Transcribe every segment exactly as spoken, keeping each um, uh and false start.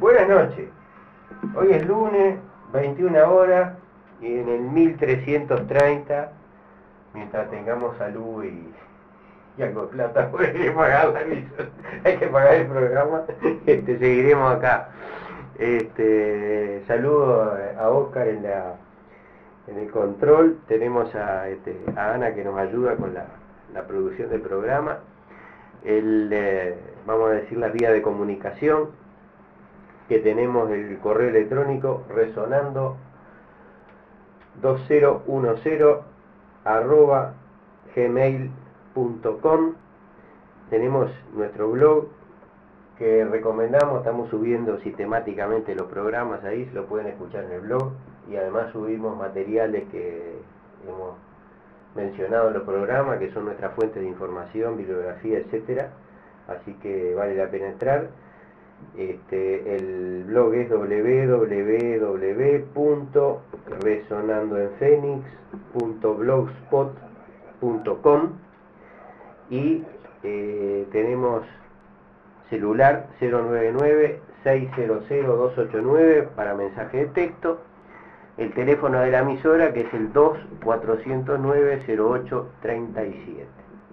Buenas noches. Hoy es lunes, veintiuna horas, y en el mil trescientos treinta, mientras tengamos salud y, y algo de plata, pues hay que pagar la emisión, hay que pagar el programa, este, seguiremos acá. Este, saludo a Oscar en la en el control. Tenemos a, este, a Ana que nos ayuda con la, la producción del programa. El, eh, vamos a decir las vías de comunicación, que tenemos el correo electrónico resonando dos mil diez arroba gmail punto com. Tenemos nuestro blog que recomendamos, estamos subiendo sistemáticamente los programas ahí, lo pueden escuchar en el blog, y además subimos materiales que hemos mencionado en los programas, que son nuestra fuente de información, bibliografía, etcétera. Así que vale la pena entrar. Este, el blog es doble u doble u doble u punto resonando en fénix punto blogspot punto com, y eh, tenemos celular cero nueve nueve seis cero cero dos ocho nueve para mensaje de texto, el teléfono de la emisora que es el dos cuatrocientos nueve cero ocho treinta y siete.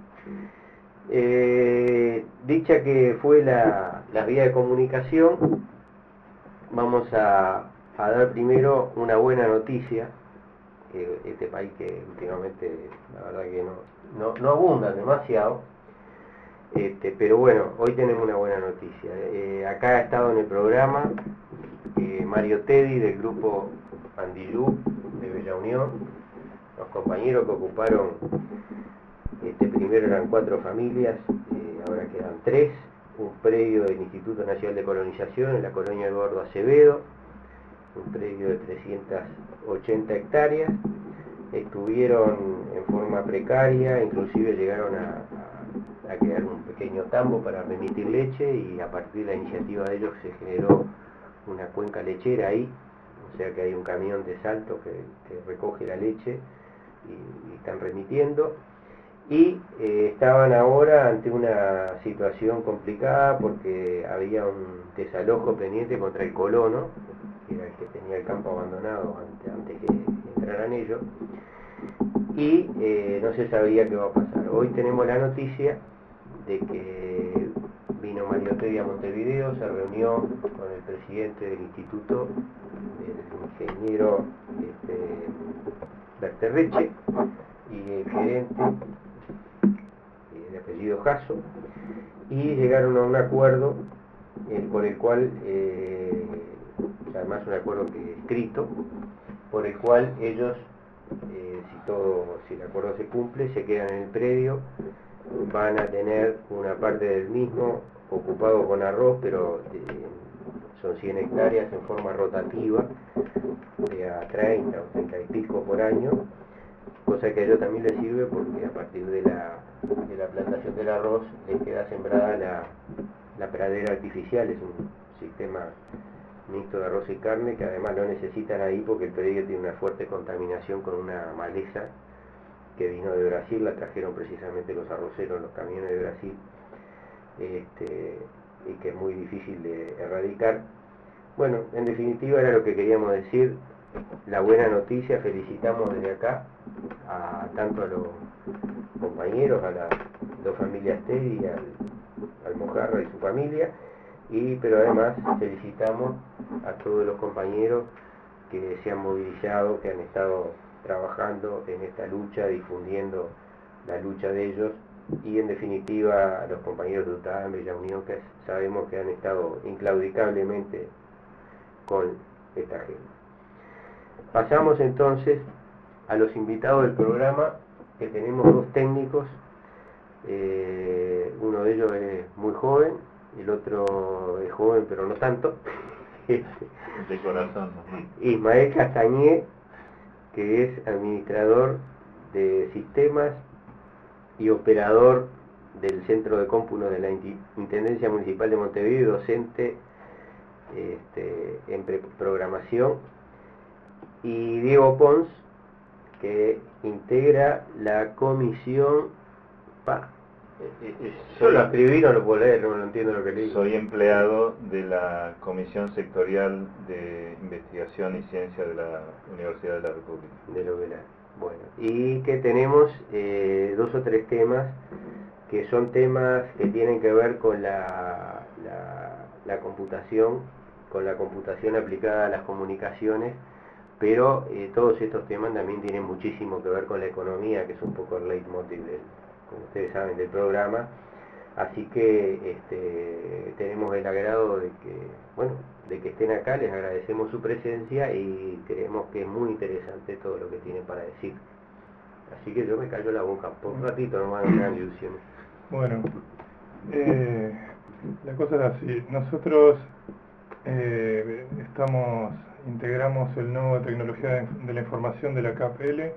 Eh, dicha que fue la, la vía de comunicación, vamos a, a dar primero una buena noticia. Eh, este país que últimamente la verdad que no, no, no abunda demasiado, este, pero bueno, hoy tenemos una buena noticia. Eh, acá ha estado en el programa eh, Mario Teddy del grupo Andillú de Bella Unión, los compañeros que ocuparon. Este, primero eran cuatro familias, eh, ahora quedan tres, un predio del Instituto Nacional de Colonización en la colonia Eduardo Acevedo, un predio de trescientas ochenta hectáreas, estuvieron en forma precaria, inclusive llegaron a, a, a crear un pequeño tambo para remitir leche, y a partir de la iniciativa de ellos se generó una cuenca lechera ahí, o sea que hay un camión de Salto que, que recoge la leche y, y están remitiendo. Y eh, estaban ahora ante una situación complicada porque había un desalojo pendiente contra el colono, que era el que tenía el campo abandonado antes, antes que entraran ellos, y eh, no se sabía qué va a pasar. Hoy tenemos la noticia de que vino Mario Teddy a Montevideo, se reunió con el presidente del instituto, el ingeniero este, Berterreche, y el gerente de apellido Jasso, y llegaron a un acuerdo eh, por el cual, eh, además un acuerdo que escrito, por el cual ellos, eh, si todo, si el acuerdo se cumple, se quedan en el predio, van a tener una parte del mismo ocupado con arroz, pero eh, son cien hectáreas en forma rotativa, de a treinta o treinta y pico por año, cosa que a ellos también les sirve porque a partir de la, de la plantación del arroz les queda sembrada la, la pradera artificial. Es un sistema mixto de arroz y carne que además lo necesitan ahí porque el predio tiene una fuerte contaminación con una maleza que vino de Brasil, la trajeron precisamente los arroceros, los camiones de Brasil, este, y que es muy difícil de erradicar. Bueno, en definitiva era lo que queríamos decir. La buena noticia, felicitamos desde acá a tanto a los compañeros, a las dos familias Teddy, al, al Mojarra y su familia, y pero además felicitamos a todos los compañeros que se han movilizado, que han estado trabajando en esta lucha, difundiendo la lucha de ellos, y en definitiva a los compañeros de U T A en Bella Unión, que sabemos que han estado inclaudicablemente con esta gente. Pasamos entonces a los invitados del programa, que tenemos dos técnicos, eh, uno de ellos es muy joven, el otro es joven pero no tanto, de corazón, ¿no? Ismael Castañé, que es administrador de sistemas y operador del Centro de Cómputo de la Intendencia Municipal de Montevideo, y docente este, en programación, y Diego Pons, que integra la comisión P A Yo lo escribí, no lo puedo leer, no, no entiendo lo que leí. Soy empleado de la Comisión Sectorial de Investigación y Ciencia de la Universidad de la República. De Lobelar. Bueno, y que tenemos eh, dos o tres temas que son temas que tienen que ver con la, la, la computación, con la computación aplicada a las comunicaciones, pero eh, todos estos temas también tienen muchísimo que ver con la economía, que es un poco el leitmotiv del, como ustedes saben, del programa. Así que este, tenemos el agrado de que, bueno, de que estén acá, les agradecemos su presencia y creemos que es muy interesante todo lo que tienen para decir. Así que yo me callo la boca, por un ratito no van a ganar ilusiones. Bueno, eh, la cosa es así, nosotros eh, estamos, integramos el nuevo Tecnología de, de la Información de la C A P L,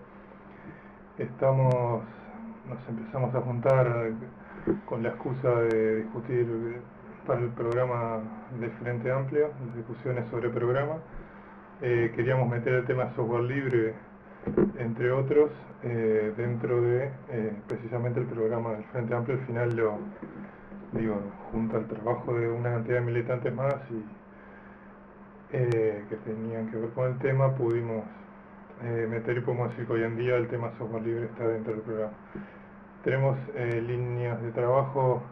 estamos, nos empezamos a juntar con la excusa de discutir para el programa de Frente Amplio, discusiones sobre programa. Eh, queríamos meter el tema software libre, entre otros, eh, dentro de eh, precisamente el programa del Frente Amplio. Al final lo, digo, junto al trabajo de una cantidad de militantes más y eh, que tenían que ver con el tema, pudimos eh, meter y podemos decir que hoy en día el tema software libre está dentro del programa. Tenemos eh, líneas de trabajo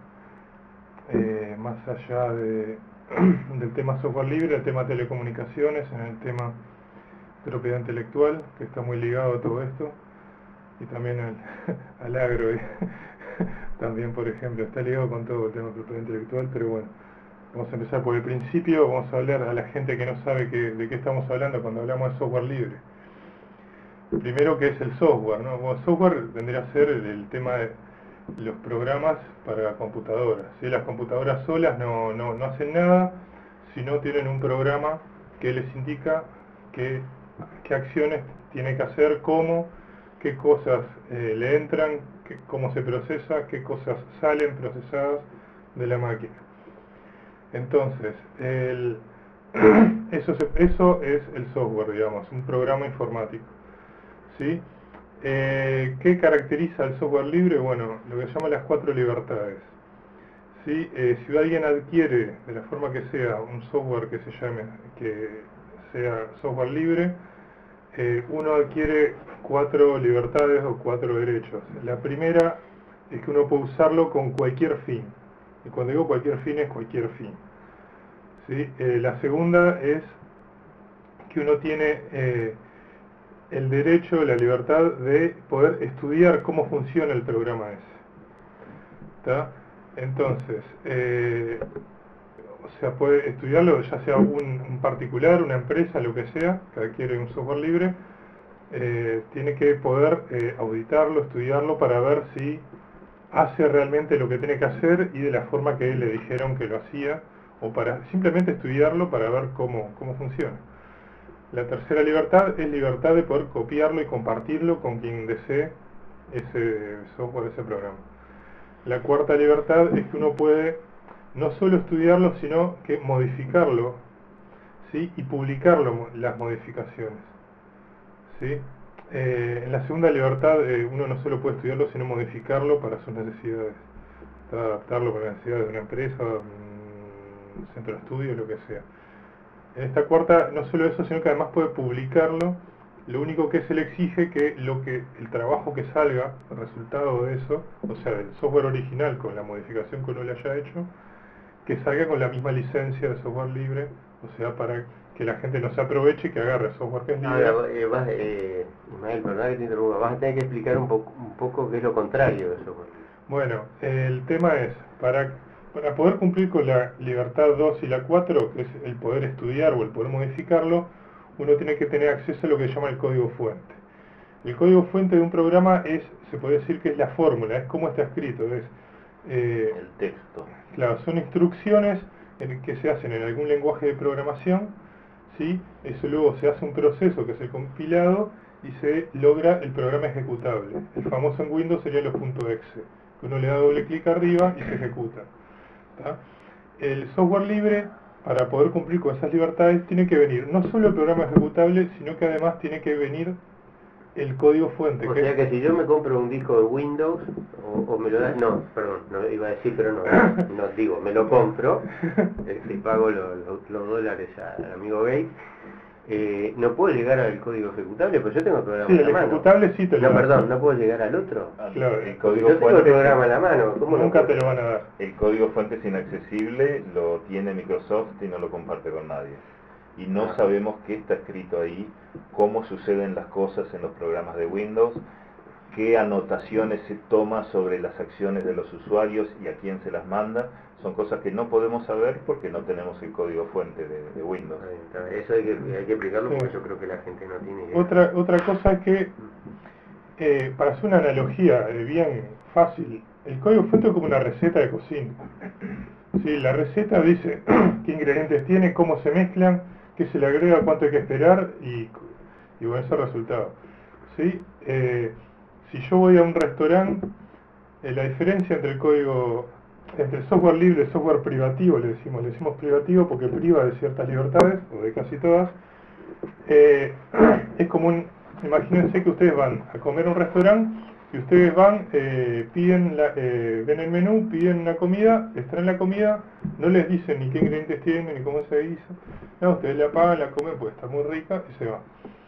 eh, más allá de, del tema software libre, el tema telecomunicaciones, en el tema propiedad intelectual, que está muy ligado a todo esto, y también al, al agro, y también, por ejemplo, está ligado con todo el tema propiedad intelectual, pero bueno, vamos a empezar por el principio, vamos a hablar a la gente que no sabe que, de qué estamos hablando cuando hablamos de software libre. Primero, ¿qué es el software? ¿no? Bueno, software vendría a ser el, el tema de los programas para computadoras, ¿sí? Las computadoras solas no, no, no hacen nada si no tienen un programa que les indica qué, qué acciones tiene que hacer, cómo, qué cosas eh, le entran, qué, cómo se procesa, qué cosas salen procesadas de la máquina. Entonces, el, eso, se, eso es el software, digamos, un programa informático. ¿Sí? Eh, ¿Qué caracteriza el software libre? Bueno, lo que se llama las cuatro libertades. ¿Sí? Eh, si alguien adquiere, de la forma que sea, un software que se llame, que sea software libre, eh, uno adquiere cuatro libertades o cuatro derechos. La primera es que uno puede usarlo con cualquier fin. Y cuando digo cualquier fin, es cualquier fin. ¿Sí? Eh, la segunda es que uno tiene Eh, el derecho, la libertad de poder estudiar cómo funciona el programa ese. ¿Tá? Entonces, eh, o sea, puede estudiarlo, ya sea un, un particular, una empresa, lo que sea, que adquiere un software libre, eh, tiene que poder eh, auditarlo, estudiarlo para ver si hace realmente lo que tiene que hacer y de la forma que le dijeron que lo hacía, o para simplemente estudiarlo para ver cómo, cómo funciona. La tercera libertad es libertad de poder copiarlo y compartirlo con quien desee ese software, ese programa. La cuarta libertad es que uno puede no solo estudiarlo, sino que modificarlo, ¿sí? Y publicarlo, las modificaciones. ¿Sí? Eh, en la segunda libertad eh, uno no solo puede estudiarlo, sino modificarlo para sus necesidades. Adaptarlo para las necesidades de una empresa, un centro de estudio, lo que sea. En esta cuarta, no solo eso, sino que además puede publicarlo. Lo único que se le exige que lo que el trabajo que salga, el resultado de eso, o sea, del software original con la modificación que uno le haya hecho, que salga con la misma licencia de software libre, o sea, para que la gente no se aproveche y que agarre software que es libre. Ahora, eh, vas, eh, Ismael, perdón que te interrumpa, vas a tener que explicar un poco, un poco qué es lo contrario de software libre. Bueno, el tema es, para... Para poder cumplir con la libertad dos y la cuatro, que es el poder estudiar o el poder modificarlo, uno tiene que tener acceso a lo que se llama el código fuente. El código fuente de un programa es, se puede decir que es la fórmula, es cómo está escrito. Es, eh, el texto. Claro, son instrucciones en que se hacen en algún lenguaje de programación, ¿sí? Eso luego se hace un proceso que es el compilado y se logra el programa ejecutable. El famoso en Windows sería los .exe, que uno le da doble clic arriba y se ejecuta. ¿Tá? El software libre, para poder cumplir con esas libertades, tiene que venir no solo el programa ejecutable, sino que además tiene que venir el código fuente. O que sea que si yo me compro un disco de Windows, o, o me lo das, no, perdón, no iba a decir, pero no, no digo, me lo compro, eh, le pago lo- lo- los dólares al amigo Gates, eh, no puedo llegar al código ejecutable, pues yo tengo el programa Sí, en el la mano. ejecutable sí te lo No, dan. perdón, no puedo llegar al otro. Claro, el Yo código tengo el fuente, programa en la mano, ¿cómo no nunca puedo? te lo van a dar. el código fuente es inaccesible, lo tiene Microsoft y no lo comparte con nadie. Y no Ah. sabemos qué está escrito ahí, cómo suceden las cosas en los programas de Windows, qué anotaciones se toma sobre las acciones de los usuarios y a quién se las manda. Son cosas que no podemos saber porque no tenemos el código fuente de, de Windows. Está bien, está bien. Eso hay que, hay que explicarlo Sí. porque yo creo que la gente no tiene idea. Otra, otra cosa es que, eh, para hacer una analogía eh, bien fácil, el código fuente es como una receta de cocina. Sí, la receta dice qué ingredientes tiene, cómo se mezclan, qué se le agrega, cuánto hay que esperar y, y bueno, ese resultado. ¿Sí? Eh, si yo voy a un restaurante, eh, la diferencia entre el código, entre software libre y software privativo, le decimos, le decimos privativo porque priva de ciertas libertades, o de casi todas, eh, es como un, imagínense que ustedes van a comer a un restaurante y ustedes van, eh, piden la, eh, ven el menú, piden una comida, les traen la comida, no les dicen ni qué ingredientes tienen ni cómo se hizo, no, ustedes la pagan, la comen, pues está muy rica y se va.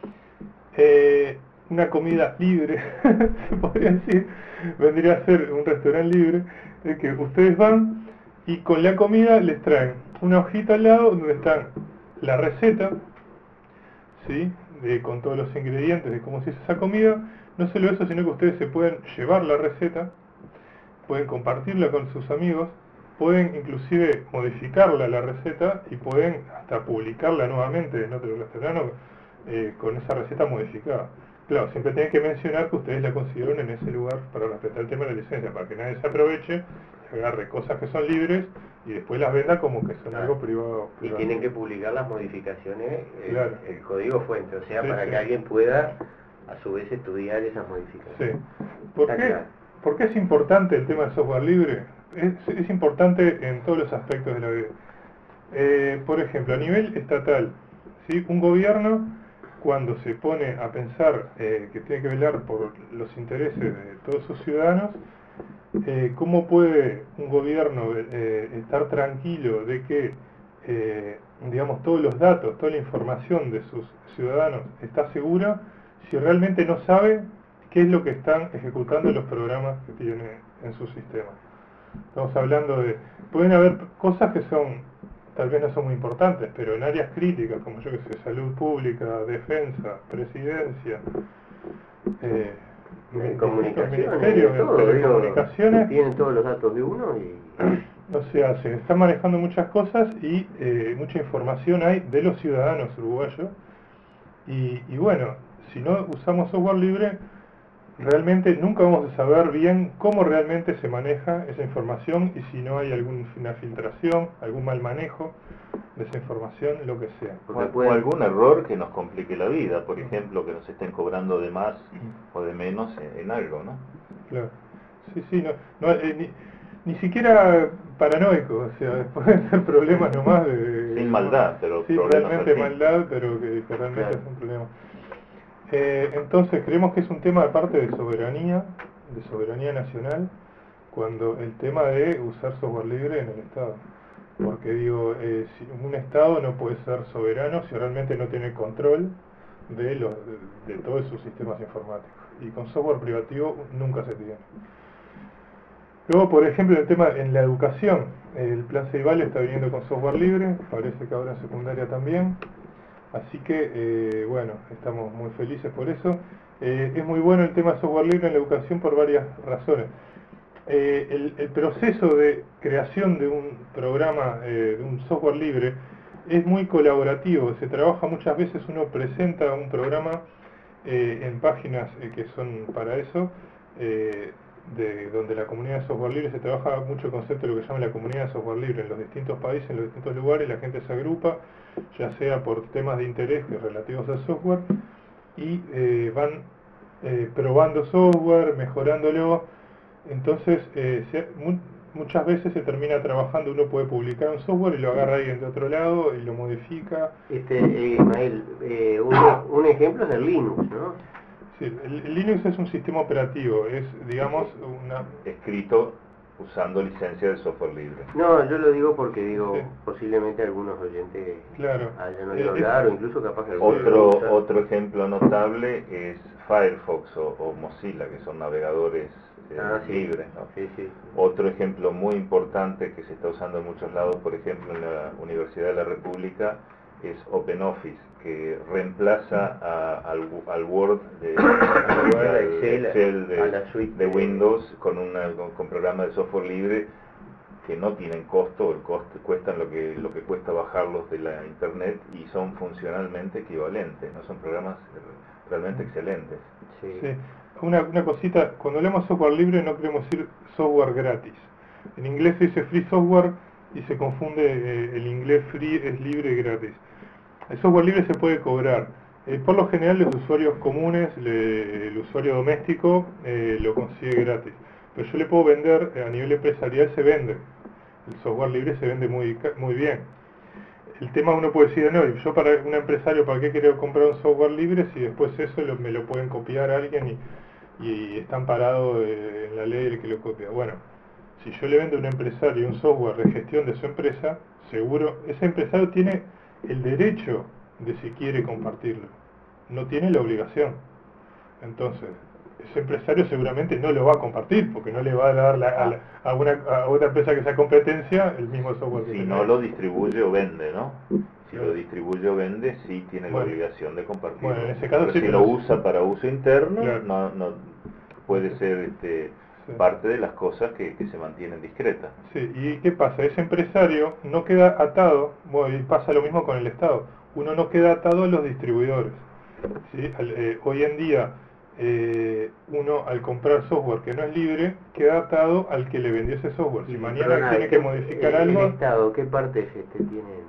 Eh, una comida libre, se podría decir, vendría a ser un restaurante libre, es que ustedes van y con la comida les traen una hojita al lado donde están la receta, ¿sí? De, con todos los ingredientes de cómo se hizo esa comida. No solo eso, sino que ustedes se pueden llevar la receta, pueden compartirla con sus amigos, pueden inclusive modificarla la receta y pueden hasta publicarla nuevamente en otro restaurante eh, con esa receta modificada. Claro, siempre tienen que mencionar que ustedes la consiguieron en ese lugar para respetar el tema de la licencia, para que nadie se aproveche y agarre cosas que son libres y después las venda como que son Ah. algo privado. Y privado. tienen que publicar las modificaciones, el, Claro. el código fuente, o sea, Sí, para sí. que alguien pueda a su vez estudiar esas Sí. modificaciones. ¿Por Está qué, claro. ¿Por qué es importante el tema del software libre? Es, es importante en todos los aspectos de la vida. Eh, por ejemplo, a nivel estatal, ¿sí? Un gobierno, cuando se pone a pensar eh, que tiene que velar por los intereses de todos sus ciudadanos, eh, ¿cómo puede un gobierno eh, estar tranquilo de que eh, digamos, todos los datos, toda la información de sus ciudadanos está segura si realmente no sabe qué es lo que están ejecutando los programas que tiene en su sistema? Estamos hablando de, pueden haber cosas que son, tal vez no son muy importantes, pero en áreas críticas, como yo que sé, salud pública, defensa, presidencia, eh, En comunicaciones, ministerio de todo, digo, telecomunicaciones, tienen todos los datos de uno y... o sea, se están manejando muchas cosas y eh, mucha información hay de los ciudadanos uruguayos y, y bueno, si no usamos software libre, realmente nunca vamos a saber bien cómo realmente se maneja esa información y si no hay alguna filtración, algún mal manejo de esa información, lo que sea. O, o algún error que nos complique la vida, por ejemplo, que nos estén cobrando de más o de menos en, en algo, ¿no? Claro. Sí, sí, no, no, eh, ni, ni siquiera paranoico, o sea, pueden ser problemas nomás de... Sin maldad, pero sí, problemas realmente así. maldad, pero que, que realmente Claro. es un problema. Eh, entonces, creemos que es un tema aparte de soberanía, de soberanía nacional, cuando el tema de usar software libre en el Estado. Porque digo, eh, si un Estado no puede ser soberano si realmente no tiene control de, los, de, de todos sus sistemas informáticos. Y con software privativo nunca se tiene. Luego, por ejemplo, el tema en la educación. El plan Ceibal está viniendo con software libre, parece que ahora en secundaria también. Así que, eh, bueno, estamos muy felices por eso. Eh, es muy bueno el tema software libre en la educación por varias razones. Eh, el, el proceso de creación de un programa, eh, de un software libre, es muy colaborativo. Se trabaja muchas veces, uno presenta un programa eh, en páginas eh, que son para eso, eh, de, donde la comunidad de software libre se trabaja mucho el concepto de lo que se llama la comunidad de software libre. En los distintos países, en los distintos lugares, la gente se agrupa, ya sea por temas de interés relativos al software, y eh, van eh, probando software, mejorándolo. Entonces, eh, se, mu muchas veces se termina trabajando, uno puede publicar un software y lo agarra alguien de otro lado y lo modifica. Este, eh, Ismael, eh, un, un ejemplo es el Linux, ¿no? Sí, el, el Linux es un sistema operativo, es, digamos, una... Escrito usando licencia de software libre. No, yo lo digo porque digo, Sí. posiblemente algunos oyentes Claro. hayan oído Eh, hablar, es- o incluso capaz que algunos Otro, lo usan. otro ejemplo notable es Firefox o, o Mozilla, que son navegadores eh, Ah, sí. libres, ¿no? Sí, sí. Otro ejemplo muy importante que se está usando en muchos lados, por ejemplo en la Universidad de la República, es OpenOffice, que reemplaza a- al, al Word de, Word, al Excel, Excel de, a la suite de de- Windows con, una, con, con programas de software libre que no tienen costo, el costo cuestan lo que lo que cuesta bajarlos de la internet y son funcionalmente equivalentes, no son programas realmente excelentes. Sí. Sí. Una, una cosita, cuando hablamos software libre no queremos decir software gratis. En inglés se dice free software y se confunde eh, el inglés free es libre y gratis. El software libre se puede cobrar. Eh, por lo general los usuarios comunes, le- el usuario doméstico eh, lo consigue gratis. Pero yo le puedo vender, eh, a nivel empresarial se vende. El software libre se vende muy, ca- muy bien. El tema uno puede decir, no, yo para un empresario, ¿para qué quiero comprar un software libre si después eso lo- me lo pueden copiar a alguien y, y está amparado eh, en la ley el que lo copia? Bueno, si yo le vendo a un empresario un software de gestión de su empresa, seguro, ese empresario tiene el derecho de si quiere compartirlo, no tiene la obligación. Entonces, ese empresario seguramente no lo va a compartir, porque no le va a dar la- a, la- a una, a otra empresa que sea competencia el mismo software que Si tiene no él. lo distribuye o vende, ¿no? Si Claro. lo distribuye o vende, sí tiene Bueno. la obligación de compartirlo. Bueno, en ese caso Pero sí, si pero lo sí. usa para uso interno, Claro. no, no puede ser este, Sí. parte de las cosas que, que se mantienen discretas. Sí, ¿y qué pasa? Ese empresario no queda atado, bueno, y pasa lo mismo con el Estado, uno no queda atado a los distribuidores. ¿Sí? Al- eh, hoy en día, eh, uno al comprar software que no es libre, queda atado al que le vendió ese software. Si Y, mañana perdona, tiene que ¿qué- modificar el, algo, el Estado, ¿qué partes este, tienen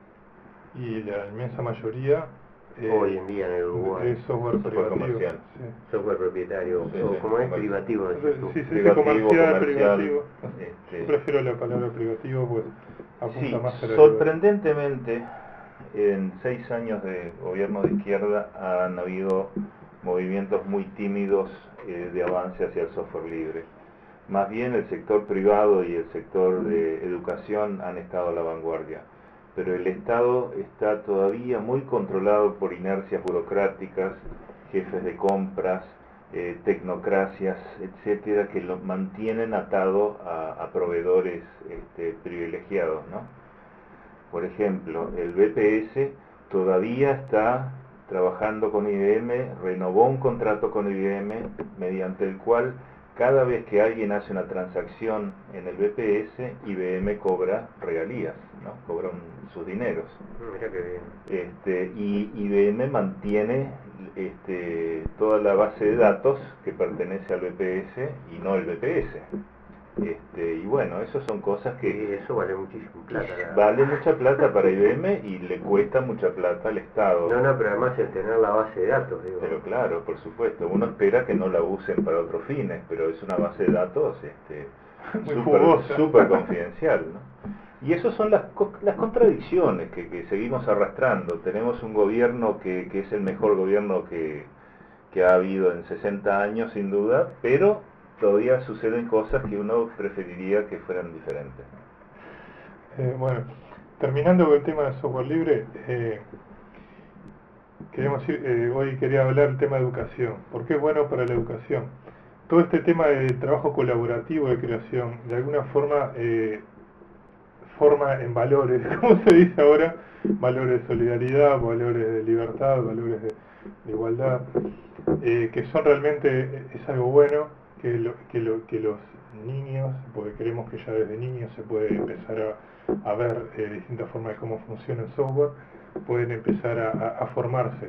y la inmensa mayoría eh, hoy en día en el Uruguay? es software Software privativo. comercial. Sí. Software propietario, Sí, o sí, como es comercial. privativo, decís tú. Sí, sí, sí, Privativo, comercial, comercial, privativo. este, Yo prefiero la palabra privativo, pues apunta Sí, más a la sorprendentemente, en seis años de gobierno de izquierda han habido movimientos muy tímidos eh, de avance hacia el software libre. Más bien el sector privado y el sector de educación han estado a la vanguardia, pero el Estado está todavía muy controlado por inercias burocráticas, jefes de compras, eh, tecnocracias, etcétera, que lo mantienen atado a, a proveedores este, privilegiados, ¿no? Por ejemplo, el B P S todavía está trabajando con I B M, renovó un contrato con I B M mediante el cual cada vez que alguien hace una transacción en el B P S, I B M cobra regalías, ¿no? Cobra un- sus dineros. Mira qué bien. Este, y I B M mantiene este, toda la base de datos que pertenece al B P S y no el B P S. Este, y bueno, esas son cosas Sí, que eso vale muchísimo plata. la- vale mucha plata para I B M y le cuesta mucha plata al Estado. No, no, pero además el tener la base de datos, digo. Pero claro, por supuesto, uno espera que no la usen para otros fines, pero es una base de datos este, Muy súper jugosa. súper confidencial, ¿no? Y esas son las, co- las contradicciones que, que seguimos arrastrando. Tenemos un gobierno que, que es el mejor gobierno que, que ha habido en sesenta años, sin duda, pero todavía suceden cosas que uno preferiría que fueran diferentes. Eh, bueno, terminando con el tema del software libre, eh, queremos decir, eh, hoy quería hablar del tema de educación. ¿Por qué es bueno para la educación? Todo este tema de trabajo colaborativo de creación, de alguna forma, eh, forma en valores, ¿cómo se dice ahora? Valores de solidaridad, valores de libertad, valores de, de igualdad, eh, que son realmente, es algo bueno, que, lo, que, lo, que los niños, porque creemos que ya desde niños se puede empezar a, a ver eh, distintas formas de cómo funciona el software, pueden empezar a, a, a formarse.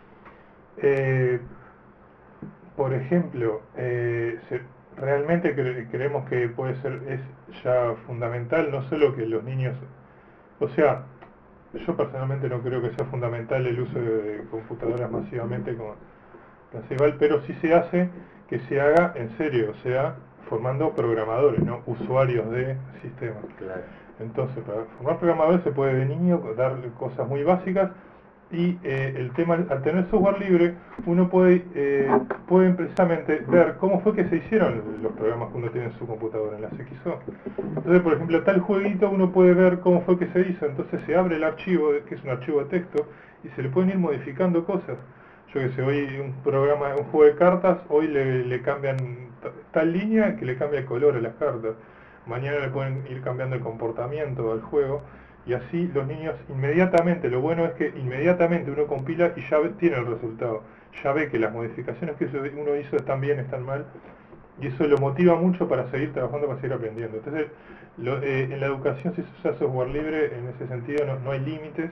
Eh, por ejemplo, eh, se, realmente cre creemos que puede ser, es ya fundamental, no solo que los niños, o sea, yo personalmente no creo que sea fundamental el uso de, de computadoras masivamente como principal, pero sí se hace que se haga en serio, o sea, formando programadores, no usuarios de sistemas. Claro. Entonces, para formar programadores se puede de niño darle cosas muy básicas Y eh, el tema, al tener software libre, uno puede, eh, puede precisamente ver cómo fue que se hicieron los programas que uno tiene en su computadora, en las X O. Entonces, por ejemplo, tal jueguito uno puede ver cómo fue que se hizo, entonces se abre el archivo, que es un archivo de texto, y se le pueden ir modificando cosas. Yo que sé, hoy un programa, un juego de cartas, hoy le, le cambian tal línea que le cambia el color a las cartas. Mañana le pueden ir cambiando el comportamiento al juego. Y así los niños inmediatamente, lo bueno es que inmediatamente uno compila y ya ve, tiene el resultado. Ya ve que las modificaciones que uno hizo están bien, están mal. Y eso lo motiva mucho para seguir trabajando, para seguir aprendiendo. Entonces, lo, eh, en la educación, si se usa software libre, en ese sentido no, no hay límites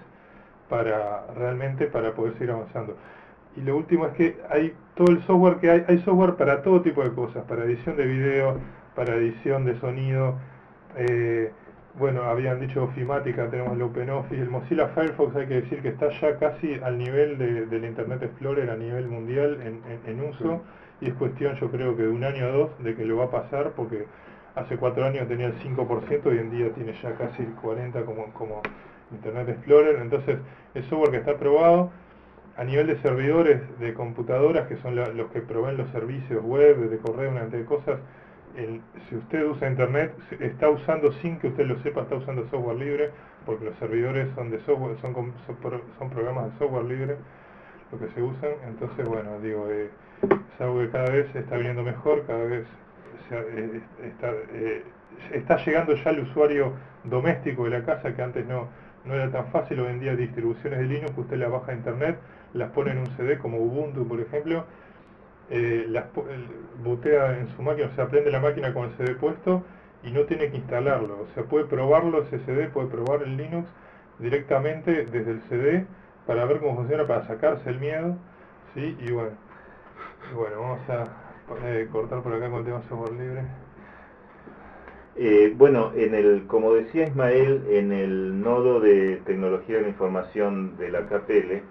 para realmente para poder seguir avanzando. Y lo último es que hay todo el software que hay, hay software para todo tipo de cosas, para edición de video, para edición de sonido, eh, bueno, habían dicho ofimática, tenemos el OpenOffice, el Mozilla Firefox hay que decir que está ya casi al nivel de, del Internet Explorer a nivel mundial en, en, en uso, sí. Y es cuestión yo creo que de un año o dos de que lo va a pasar, porque hace cuatro años tenía el cinco por ciento, hoy en día tiene ya casi el cuarenta por ciento como, como Internet Explorer, entonces el software que está aprobado a nivel de servidores de computadoras, que son la, los que proveen los servicios web, de correo, una cantidad de cosas. El, si usted usa internet, está usando, sin que usted lo sepa, está usando software libre, porque los servidores son de software, son, son, son programas de software libre lo que se usan. Entonces, bueno, digo, eh, es algo que cada vez está viniendo mejor, cada vez se, eh, está, eh, está llegando ya al usuario doméstico de la casa, que antes no, no era tan fácil. Hoy en día distribuciones de Linux, usted las baja a internet, las pone en un C D como Ubuntu, por ejemplo, Eh, las bootea en su máquina, o sea, prende la máquina con el C D puesto y no tiene que instalarlo, o sea, puede probarlo ese C D, puede probar el Linux directamente desde el C D para ver cómo funciona, para sacarse el miedo, ¿sí? Y bueno, y bueno vamos a eh, cortar por acá con el tema software libre. Eh, bueno, en el, como decía Ismael, en el nodo de tecnología de la información de la K P L,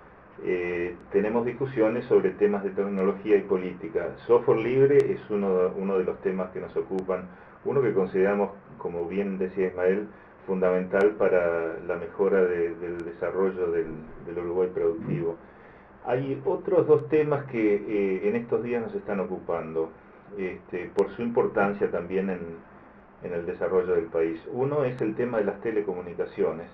Eh, tenemos discusiones sobre temas de tecnología y política. Software libre es uno, uno de los temas que nos ocupan, uno que consideramos, como bien decía Ismael, fundamental para la mejora de, del desarrollo del, del Uruguay productivo. Hay otros dos temas que eh, en estos días nos están ocupando, este, por su importancia también en, en el desarrollo del país. Uno es el tema de las telecomunicaciones.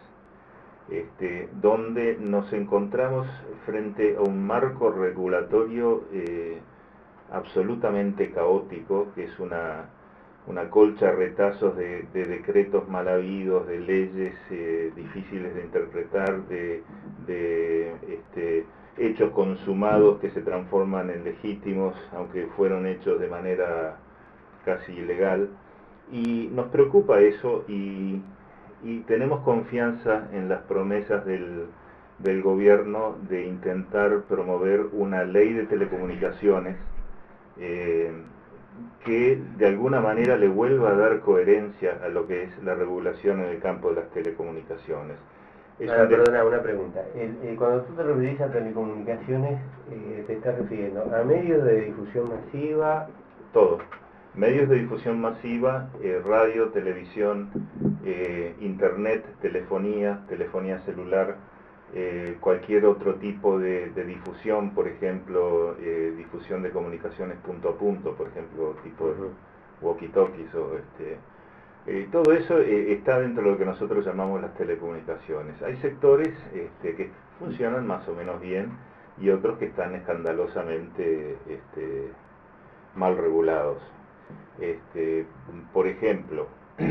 Este, donde nos encontramos frente a un marco regulatorio eh, absolutamente caótico, que es una, una colcha de retazos de, de decretos mal habidos, de leyes eh, difíciles de interpretar, de, de este, hechos consumados que se transforman en legítimos, aunque fueron hechos de manera casi ilegal. Y nos preocupa eso, y Y tenemos confianza en las promesas del, del gobierno de intentar promover una ley de telecomunicaciones eh, que de alguna manera le vuelva a dar coherencia a lo que es la regulación en el campo de las telecomunicaciones. Es Ahora, un de... perdona, una pregunta. El, eh, cuando tú te referís a telecomunicaciones, eh, te estás refiriendo a medios de difusión masiva. Todo. Medios de difusión masiva, eh, radio, televisión, eh, internet, telefonía, telefonía celular, eh, cualquier otro tipo de, de difusión, por ejemplo, eh, difusión de comunicaciones punto a punto, por ejemplo, tipo de walkie-talkies o este, eh, todo eso eh, está dentro de lo que nosotros llamamos las telecomunicaciones. Hay sectores este, que funcionan más o menos bien y otros que están escandalosamente este, mal regulados. Este, por ejemplo,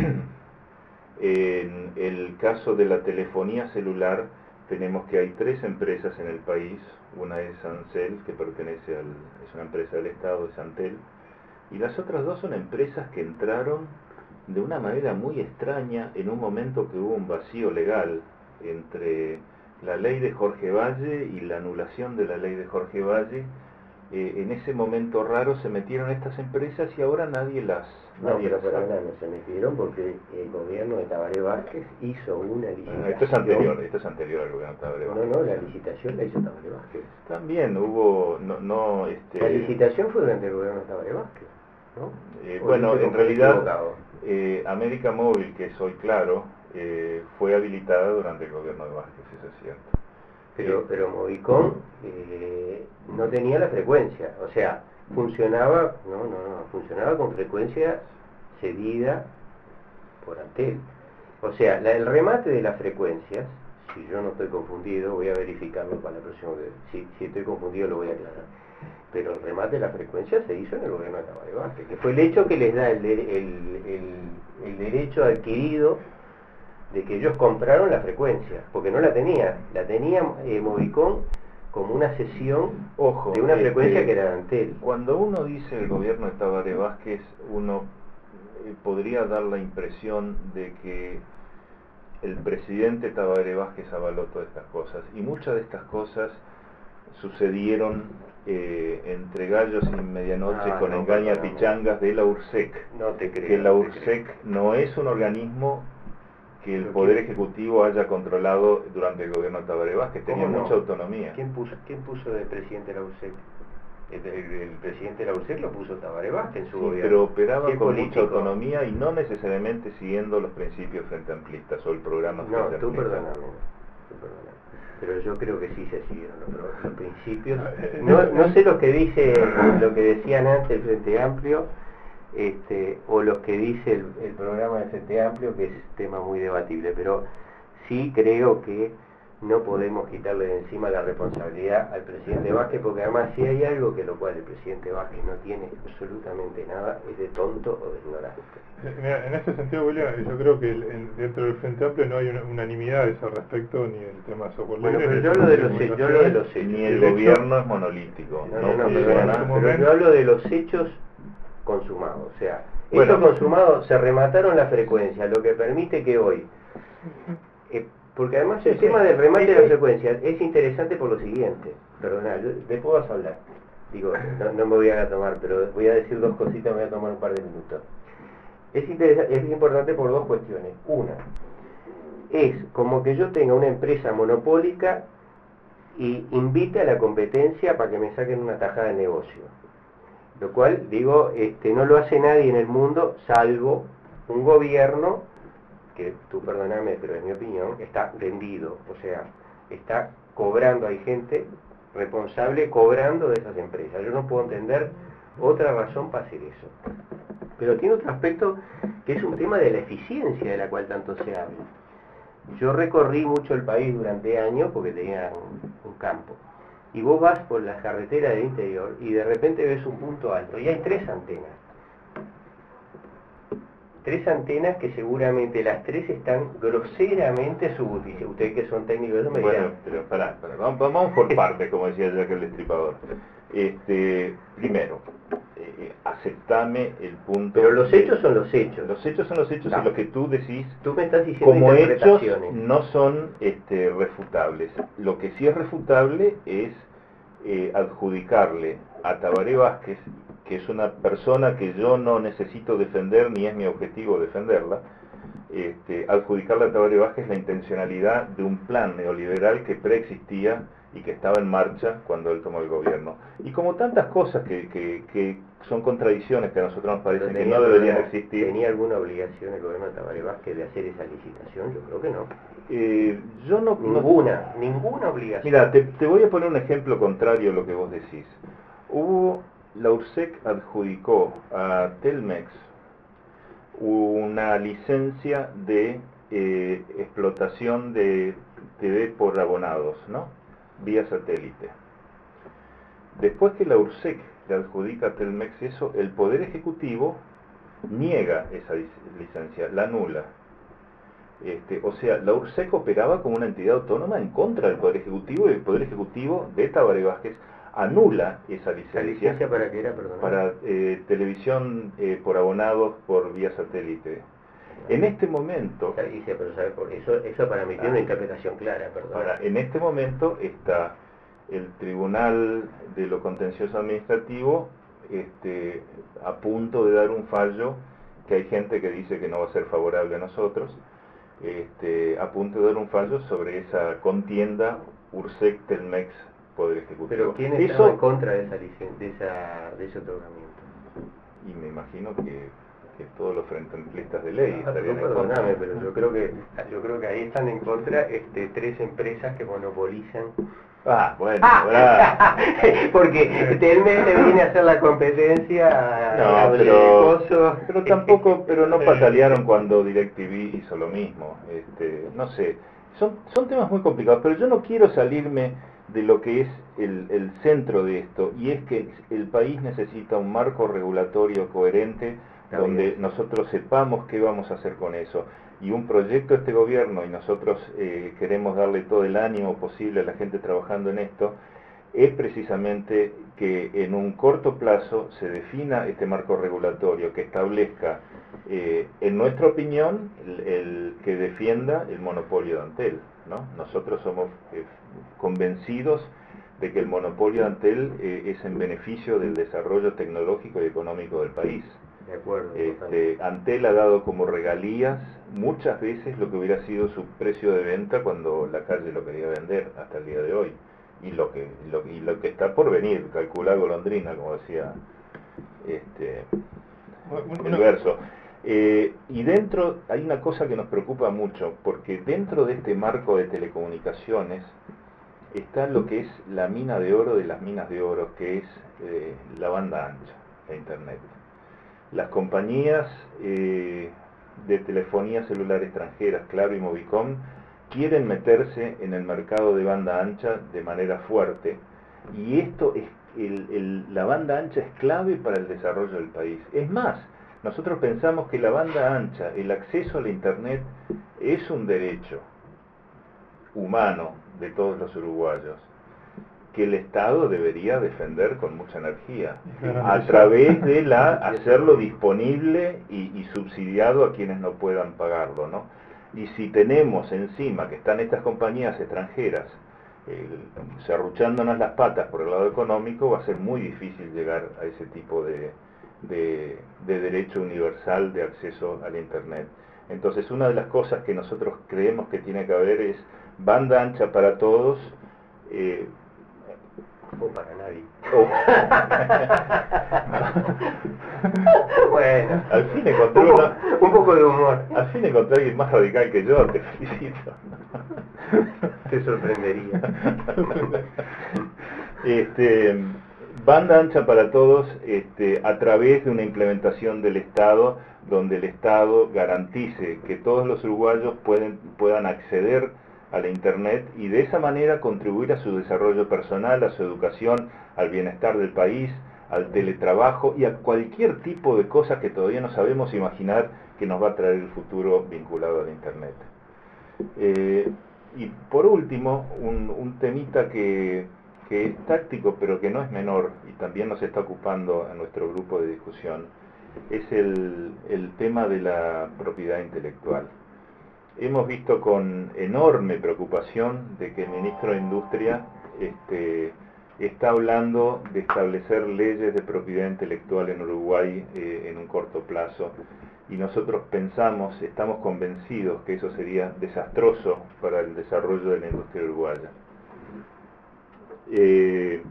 en el caso de la telefonía celular, tenemos que hay tres empresas en el país. Una es Ancel, que pertenece al, es una empresa del Estado, es Antel, y las otras dos son empresas que entraron de una manera muy extraña en un momento que hubo un vacío legal entre la ley de Jorge Valle y la anulación de la ley de Jorge Valle. Eh, en ese momento raro se metieron estas empresas y ahora nadie las no, nadie pero las por sabe. ahora no se metieron porque el gobierno de Tabaré Vázquez hizo una licitación. Ah, esto es anterior, esto es anterior al gobierno de Tabaré Vázquez. No, no, la licitación la hizo Tabaré Vázquez. También hubo, no, no este... La licitación fue durante el gobierno de Tabaré Vázquez, ¿no? Eh, bueno, en realidad, eh, América Móvil, que es hoy Claro, eh, fue habilitada durante el gobierno de Vázquez, eso es cierto. Pero, pero Movicom eh, no tenía la frecuencia, o sea, funcionaba, no, no, no, funcionaba con frecuencia cedida por Antel. O sea, la, el remate de las frecuencias, si yo no estoy confundido, voy a verificarlo para la próxima vez, si, si estoy confundido lo voy a aclarar. Pero el remate de la frecuencia se hizo en el gobierno de Tabaré Vázquez, que fue el hecho que les da el, el, el, el derecho adquirido de que ellos compraron la frecuencia, porque no la tenía, la tenía eh, Movicom como una cesión Ojo, de una este, frecuencia que era de Antel. Cuando uno dice el gobierno de Tabaré Vázquez, uno eh, podría dar la impresión de que el presidente Tabaré Vázquez avaló todas estas cosas, y muchas de estas cosas sucedieron eh, entre gallos y medianoche Ah, con no, engaña perdóname. pichangas de la URSEC. No te creo. Que la no te URSEC creo. no es un organismo que el Pero Poder ¿quién? Ejecutivo haya controlado durante el gobierno de Tabaré Vázquez, tenía ¿Cómo no? mucha autonomía. ¿Quién puso, quién puso de presidente de la URSEC? El, el, el presidente de la URSEC lo puso Tabaré Vázquez en su Sí, gobierno. pero operaba ¿Qué con político? mucha autonomía y no necesariamente siguiendo los principios frente amplistas o el programa No, frente tú amplista. perdóname, tú perdóname. Pero yo creo que sí se siguieron los, los principios. No, no sé lo que dice, lo que decían antes el Frente Amplio, este, o los que dice el, el programa del Frente Amplio, que es tema muy debatible, pero sí creo que no podemos quitarle de encima la responsabilidad al presidente Vázquez, porque además si hay algo que lo cual el presidente Vázquez no tiene absolutamente nada, es de tonto o de ignorante. Mira, en ese sentido, William, yo creo que el, en, dentro del Frente Amplio no hay una unanimidad a ese respecto, ni el tema de software Bueno, libre, pero ni yo el hablo de tema los, de yo hablo de los hechos. Ni el De hecho- gobierno es monolítico. No, no, no, Sí, perdona, en su pero momento- yo hablo de los hechos consumados, o sea, Bueno. hechos consumados, se remataron la frecuencia, lo que permite que hoy, eh, porque además el Sí, tema sí. del remate Sí, de la sí. frecuencia es interesante por lo siguiente, perdona, yo, después vas a hablar, digo, no, no me voy a tomar, pero voy a decir dos cositas, me voy a tomar un par de minutos. Es, interesa- es importante por dos cuestiones. Una, es como que yo tenga una empresa monopólica y invite a la competencia para que me saquen una tajada de negocio. Lo cual, digo, este, no lo hace nadie en el mundo, salvo un gobierno, que tú perdóname, pero en mi opinión, está vendido, o sea, está cobrando, hay gente responsable cobrando de esas empresas. Yo no puedo entender otra razón para hacer eso. Pero tiene otro aspecto que es un tema de la eficiencia de la cual tanto se habla. Yo recorrí mucho el país durante años porque tenía un, un campo. Y vos vas por las carreteras del interior y de repente ves un punto alto y hay tres antenas. Tres antenas que seguramente las tres están groseramente subutilizadas. Ustedes que son técnicos, eso me Bueno, dirán. pero pará, pará, vamos, vamos por partes, como decía Jack el Destripador. Este, primero, eh, aceptame el punto. Pero los hechos son los hechos. Los hechos son los hechos No. y lo que tú decís Tú me estás diciendo como hechos interpretaciones. no son este, refutables. Lo que sí es refutable es eh, adjudicarle a Tabaré Vázquez, que es una persona que yo no necesito defender ni es mi objetivo defenderla, este, adjudicarle a Tabaré Vázquez la intencionalidad de un plan neoliberal que preexistía y que estaba en marcha cuando él tomó el gobierno. Y como tantas cosas que, que, que son contradicciones que a nosotros nos parecen que Tenía, no deberían alguna- existir. ¿Tenía alguna obligación el gobierno de Tabaré Vázquez de hacer esa licitación? Yo creo que no. Eh, yo no, no- Ninguna, ninguna obligación. Mira, te, te voy a poner un ejemplo contrario a lo que vos decís. Hubo, la URSEC adjudicó a Telmex una licencia de eh, explotación de T V por abonados, ¿no? Vía satélite. Después que la URSEC le adjudica a Telmex eso, el Poder Ejecutivo niega esa lic- licencia, la anula. Este, o sea, la URSEC operaba como una entidad autónoma en contra del Poder Ejecutivo y el Poder Ejecutivo de Tabaré Vázquez anula esa ¿La licencia licencia para qué era, perdón? para eh, televisión eh, por abonados por vía satélite. En este momento, Dice, pero ¿sabe por eso? Eso para mí tiene una interpretación clara, perdón. ahora, en este momento está el Tribunal de lo Contencioso Administrativo este, a punto de dar un fallo que hay gente que dice que no va a ser favorable a nosotros, este, a punto de dar un fallo sobre esa contienda URSEC-Telmex Poder Ejecutivo. Pero ¿quién Eso- estaba en contra de esa licencia, de, esa, de ese otorgamiento? Y me imagino que, que todos los frente amplistas de ley Ah, estarían pero en contra. perdóname, pero yo creo que yo creo que ahí están en contra este, tres empresas que monopolizan. Ah, bueno, ¿verdad? Porque Telmex le viene a hacer la competencia a No, Cable pero, Coso. pero tampoco, pero no patalearon cuando DirecTV hizo lo mismo. Este, no sé, son, son temas muy complicados, pero yo no quiero salirme de lo que es el, el centro de esto, y es que el país necesita un marco regulatorio coherente donde bien. nosotros sepamos qué vamos a hacer con eso. Y un proyecto de este gobierno, y nosotros eh, queremos darle todo el ánimo posible a la gente trabajando en esto, es precisamente que en un corto plazo se defina este marco regulatorio que establezca, eh, en nuestra opinión, el, el que defienda el monopolio de Antel, ¿no? Nosotros somos eh, convencidos de que el monopolio de Antel eh, es en beneficio del desarrollo tecnológico y económico del país. De acuerdo. Este, Antel ha dado como regalías muchas veces lo que hubiera sido su precio de venta cuando la calle lo quería vender hasta el día de hoy, y lo que lo, y lo que está por venir, calcular golondrina, como decía este, el verso. Eh, y dentro hay una cosa que nos preocupa mucho, porque dentro de este marco de telecomunicaciones está lo que es la mina de oro de las minas de oro, que es eh, la banda ancha, la internet. Las compañías eh, de telefonía celular extranjeras, Claro y Movicom, quieren meterse en el mercado de banda ancha de manera fuerte, y esto es el, el, la banda ancha es clave para el desarrollo del país. Es más, nosotros pensamos que la banda ancha, el acceso a la internet, es un derecho humano de todos los uruguayos, que el Estado debería defender con mucha energía, a través de la hacerlo disponible y, y subsidiado a quienes no puedan pagarlo, ¿no? Y si tenemos encima que están estas compañías extranjeras eh, serruchándonos las patas por el lado económico, va a ser muy difícil llegar a ese tipo de, de, de derecho universal de acceso al Internet. Entonces, una de las cosas que nosotros creemos que tiene que haber es banda ancha para todos, eh, o para nadie. Oh. Bueno, al fin encontré un, po una, un poco de humor. Al fin encontré a alguien más radical que yo, te felicito. Te sorprendería. este, banda ancha para todos, este, a través de una implementación del Estado, donde el Estado garantice que todos los uruguayos pueden, puedan acceder a la Internet, y de esa manera contribuir a su desarrollo personal, a su educación, al bienestar del país, al teletrabajo y a cualquier tipo de cosas que todavía no sabemos imaginar que nos va a traer el futuro vinculado a la Internet. Eh, y por último, un, un temita que, que es táctico pero que no es menor y también nos está ocupando en nuestro grupo de discusión, es el, el tema de la propiedad intelectual. Hemos visto con enorme preocupación de que el ministro de Industria este, está hablando de establecer leyes de propiedad intelectual en Uruguay eh, en un corto plazo, y nosotros pensamos, estamos convencidos que eso sería desastroso para el desarrollo de la industria uruguaya. Eh,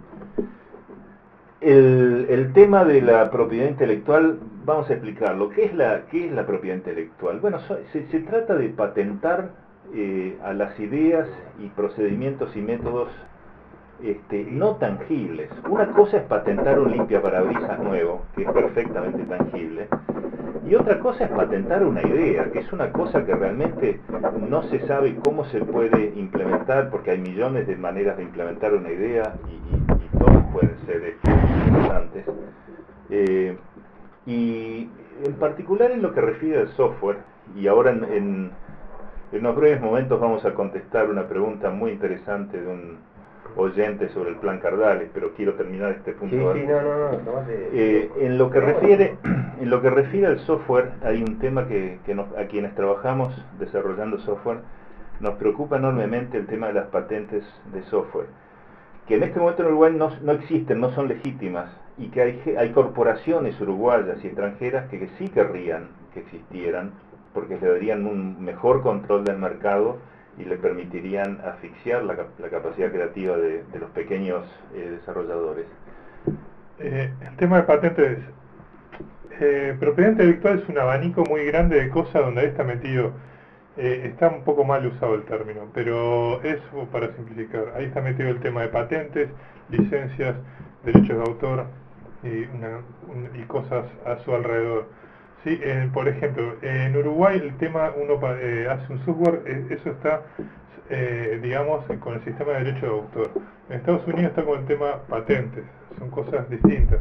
El, el tema de la propiedad intelectual, vamos a explicarlo. ¿Qué es la, qué es la propiedad intelectual? Bueno, so, se, se trata de patentar eh, a las ideas y procedimientos y métodos este, no tangibles. Una cosa es patentar un limpiaparabrisas nuevo, que es perfectamente tangible, y otra cosa es patentar una idea, que es una cosa que realmente no se sabe cómo se puede implementar, porque hay millones de maneras de implementar una idea, y, y, y todas pueden ser este, interesantes. Eh, y en particular en lo que refiere al software, y ahora en, en, en unos breves momentos vamos a contestar una pregunta muy interesante de un oyente sobre el plan Cardales, pero quiero terminar este punto. Sí, sí, no, no, no, tomate. Eh, en lo que refiere en lo que refiere al software, hay un tema que, que nos, a quienes trabajamos desarrollando software nos preocupa enormemente, el tema de las patentes de software, que en este momento en Uruguay no, no existen, no son legítimas, y que hay, hay corporaciones uruguayas y extranjeras que, que sí querrían que existieran, porque le darían un mejor control del mercado y le permitirían asfixiar la, la capacidad creativa de, de los pequeños eh, desarrolladores. Eh, el tema de patentes eh, propiedad intelectual es un abanico muy grande de cosas donde ahí está metido, eh, está un poco mal usado el término, pero es para simplificar, ahí está metido el tema de patentes, licencias, derechos de autor y, una, un, y cosas a su alrededor. Sí, eh, por ejemplo, en Uruguay el tema, uno eh, hace un software, eh, eso está, eh, digamos, con el sistema de derecho de autor. En Estados Unidos está con el tema patentes, son cosas distintas.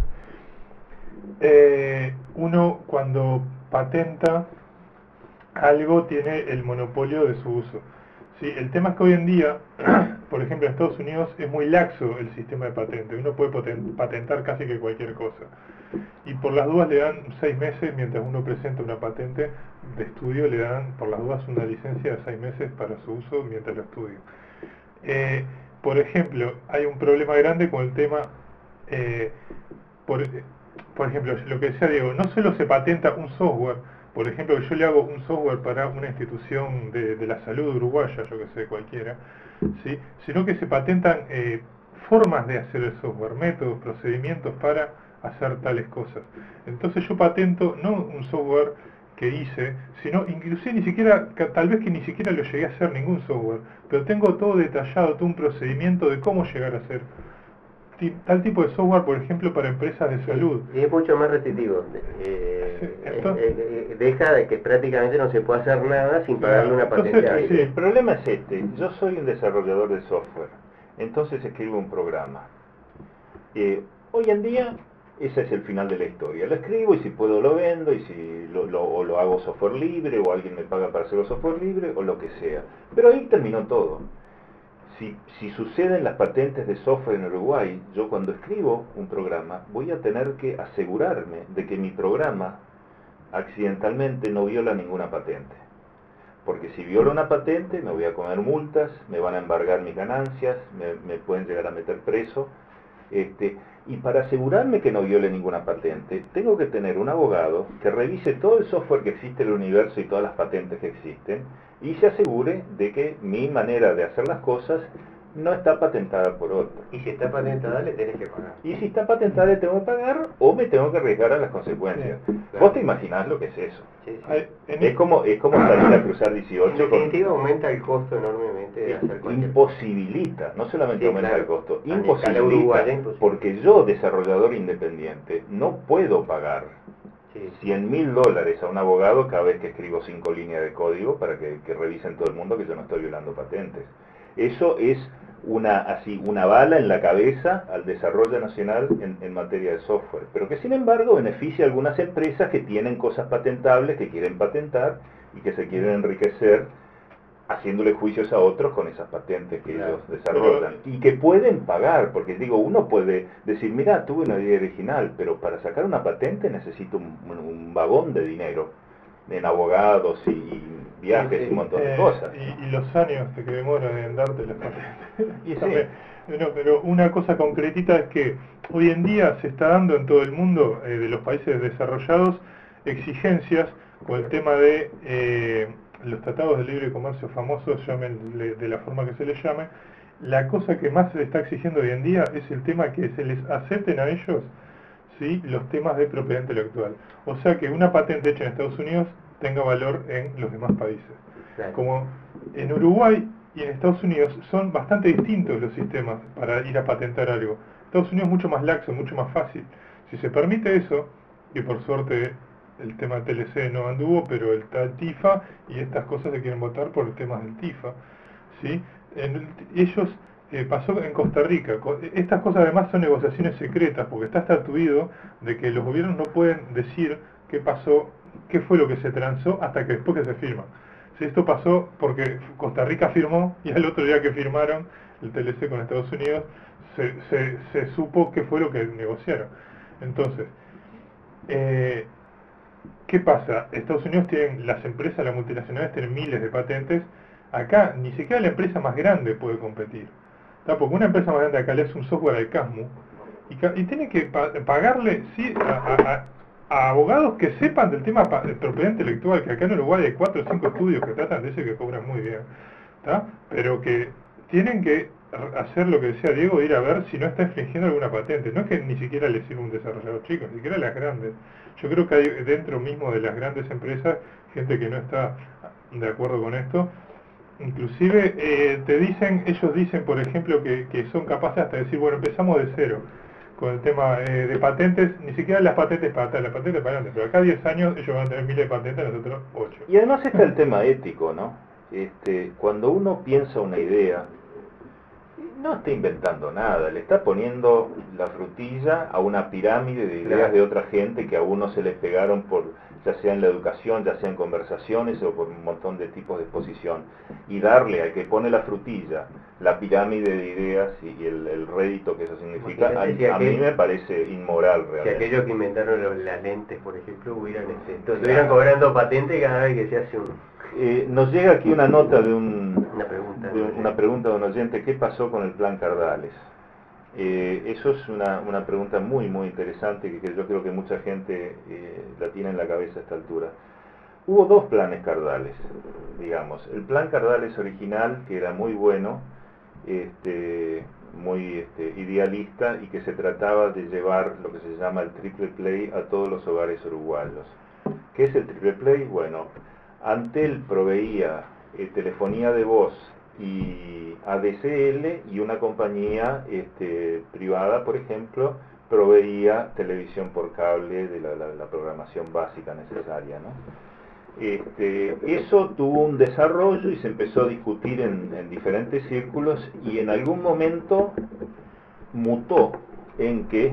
Eh, uno cuando patenta algo tiene el monopolio de su uso. ¿Sí? El tema es que hoy en día, por ejemplo en Estados Unidos es muy laxo el sistema de patente, uno puede patentar casi que cualquier cosa. Y por las dudas le dan seis meses, mientras uno presenta una patente de estudio, le dan por las dudas una licencia de seis meses para su uso mientras lo estudia. Eh, por ejemplo, hay un problema grande con el tema, eh, por, por ejemplo, lo que decía Diego, no solo se patenta un software, por ejemplo, que yo le hago un software para una institución de, de la salud uruguaya, yo que sé, cualquiera, ¿sí? Sino que se patentan eh, formas de hacer el software, métodos, procedimientos para hacer tales cosas. Entonces yo patento no un software que hice, sino inclusive ni siquiera, tal vez que ni siquiera lo llegué a hacer ningún software, pero tengo todo detallado, todo un procedimiento de cómo llegar a hacer tal tipo de software, por ejemplo, para empresas de salud. Y es mucho más restrictivo. Eh, Sí, entonces, eh, eh, deja de que prácticamente no se puede hacer nada sin pagarle una patente entonces, a alguien. Sí, el problema es este, yo soy un desarrollador de software, entonces escribo un programa. Eh, hoy en día, ese es el final de la historia. Lo escribo y si puedo lo vendo, y si lo, lo, o lo hago software libre, o alguien me paga para hacerlo software libre, o lo que sea. Pero ahí terminó todo. Si, si suceden las patentes de software en Uruguay, yo cuando escribo un programa voy a tener que asegurarme de que mi programa accidentalmente no viola ninguna patente. Porque si viola una patente me voy a comer multas, me van a embargar mis ganancias, me, me pueden llegar a meter preso. Este, y para asegurarme que no viole ninguna patente, tengo que tener un abogado que revise todo el software que existe en el universo y todas las patentes que existen, y se asegure de que mi manera de hacer las cosas no está patentada por otro. Y si está patentada le tenés que pagar. Y si está patentada le tengo que pagar o me tengo que arriesgar a las consecuencias. Sí, claro. ¿Vos te imaginás lo que es eso? Sí, sí. Hay- en Es como, es como salir a cruzar En dieciocho con... definitiva aumenta el costo enormemente de hacer cualquier Imposibilita, no solamente Sí, aumenta claro. el costo, A escala imposibilita, uruguaya, imposible. porque yo, desarrollador independiente, no puedo pagar Sí. cien mil dólares a un abogado cada vez que escribo cinco líneas de código para que, que revisen todo el mundo que yo no estoy violando patentes. Eso es una, así, una bala en la cabeza al desarrollo nacional en, en materia de software, pero que sin embargo beneficia a algunas empresas que tienen cosas patentables, que quieren patentar y que se quieren enriquecer haciéndole juicios a otros con esas patentes que Claro. ellos desarrollan. Pero- Y que pueden pagar, porque digo, uno puede decir, mira, tuve una idea original, pero para sacar una patente necesito un, un, un vagón de dinero, en abogados y, y viajes Sí, sí. y un montón de Eh, cosas. y, y los años que demoran en darte las patentes. Y sí. También. No, pero una cosa concretita es que hoy en día se está dando en todo el mundo, eh, de los países desarrollados, exigencias con el tema de eh, los tratados de libre comercio famosos, llámenle de la forma que se les llame. La cosa que más se le está exigiendo hoy en día es el tema que se les acepten a ellos, ¿sí?, los temas de propiedad intelectual. O sea que una patente hecha en Estados Unidos tenga valor en los demás países. Claro. Como en Uruguay y en Estados Unidos son bastante distintos los sistemas para ir a patentar algo. Estados Unidos es mucho más laxo, mucho más fácil. Si se permite eso, y por suerte el tema del T L C no anduvo, pero el, el TIFA y estas cosas se quieren votar por el tema del TIFA, ¿sí? En el, ellos, eh, pasó en Costa Rica, estas cosas además son negociaciones secretas, porque está estatuido de que los gobiernos no pueden decir qué pasó, qué fue lo que se transó hasta que después que se firma. Si esto pasó porque Costa Rica firmó y al otro día que firmaron el T L C con Estados Unidos, se, se, se supo qué fue lo que negociaron. Entonces, eh, ¿qué pasa? Estados Unidos tienen, las empresas, las multinacionales tienen miles de patentes. Acá ni siquiera la empresa más grande puede competir, ¿tá? Porque una empresa más grande acá le hace un software al Casmu y, y tiene que pa pagarle, sí, a, a, a abogados que sepan del tema de propiedad intelectual, que acá en Uruguay hay cuatro o cinco estudios que tratan de eso y que cobran muy bien, ¿tá? Pero que tienen que hacer lo que decía Diego, ir a ver si no está infringiendo alguna patente. No es que ni siquiera le sirva un desarrollador chico, ni siquiera las grandes. Yo creo que hay dentro mismo de las grandes empresas gente que no está de acuerdo con esto. Inclusive eh, te dicen, ellos dicen por ejemplo que, que son capaces hasta de decir, bueno, empezamos de cero con el tema eh, de patentes, ni siquiera las patentes para atrás, las patentes para adelante, pero acá diez años ellos van a tener miles de patentes, nosotros ocho. Y además está el tema ético, ¿no? Este, cuando uno piensa una idea, no está inventando nada, le está poniendo la frutilla a una pirámide de ideas Claro. de otra gente que a uno se les pegaron por, ya sea en la educación, ya sea en conversaciones o por un montón de tipos de exposición. Y darle al que pone la frutilla la pirámide de ideas y, y el, el rédito que eso significa, a, Imagínate si a mí aquel- me parece inmoral Si realmente. aquellos que inventaron los- las lentes, por ejemplo, hubieran este, estuvieran cobrando patente cada vez que se hace un, Eh, nos llega aquí una nota de un, una pregunta. de un- una pregunta de un oyente, ¿qué pasó con el plan Cardales? Eh, eso es una, una pregunta muy muy interesante que, que yo creo que mucha gente eh, la tiene en la cabeza a esta altura. Hubo dos planes Cardales, digamos. El plan Cardales original, que era muy bueno, este, muy este, idealista, y que se trataba de llevar lo que se llama el triple play a todos los hogares uruguayos. ¿Qué es el triple play? Bueno, Antel proveía eh, telefonía de voz y A D C L, y una compañía este, privada, por ejemplo, proveía televisión por cable de la, la, la programación básica necesaria, ¿no? Este, eso tuvo un desarrollo y se empezó a discutir en, en diferentes círculos, y en algún momento mutó en que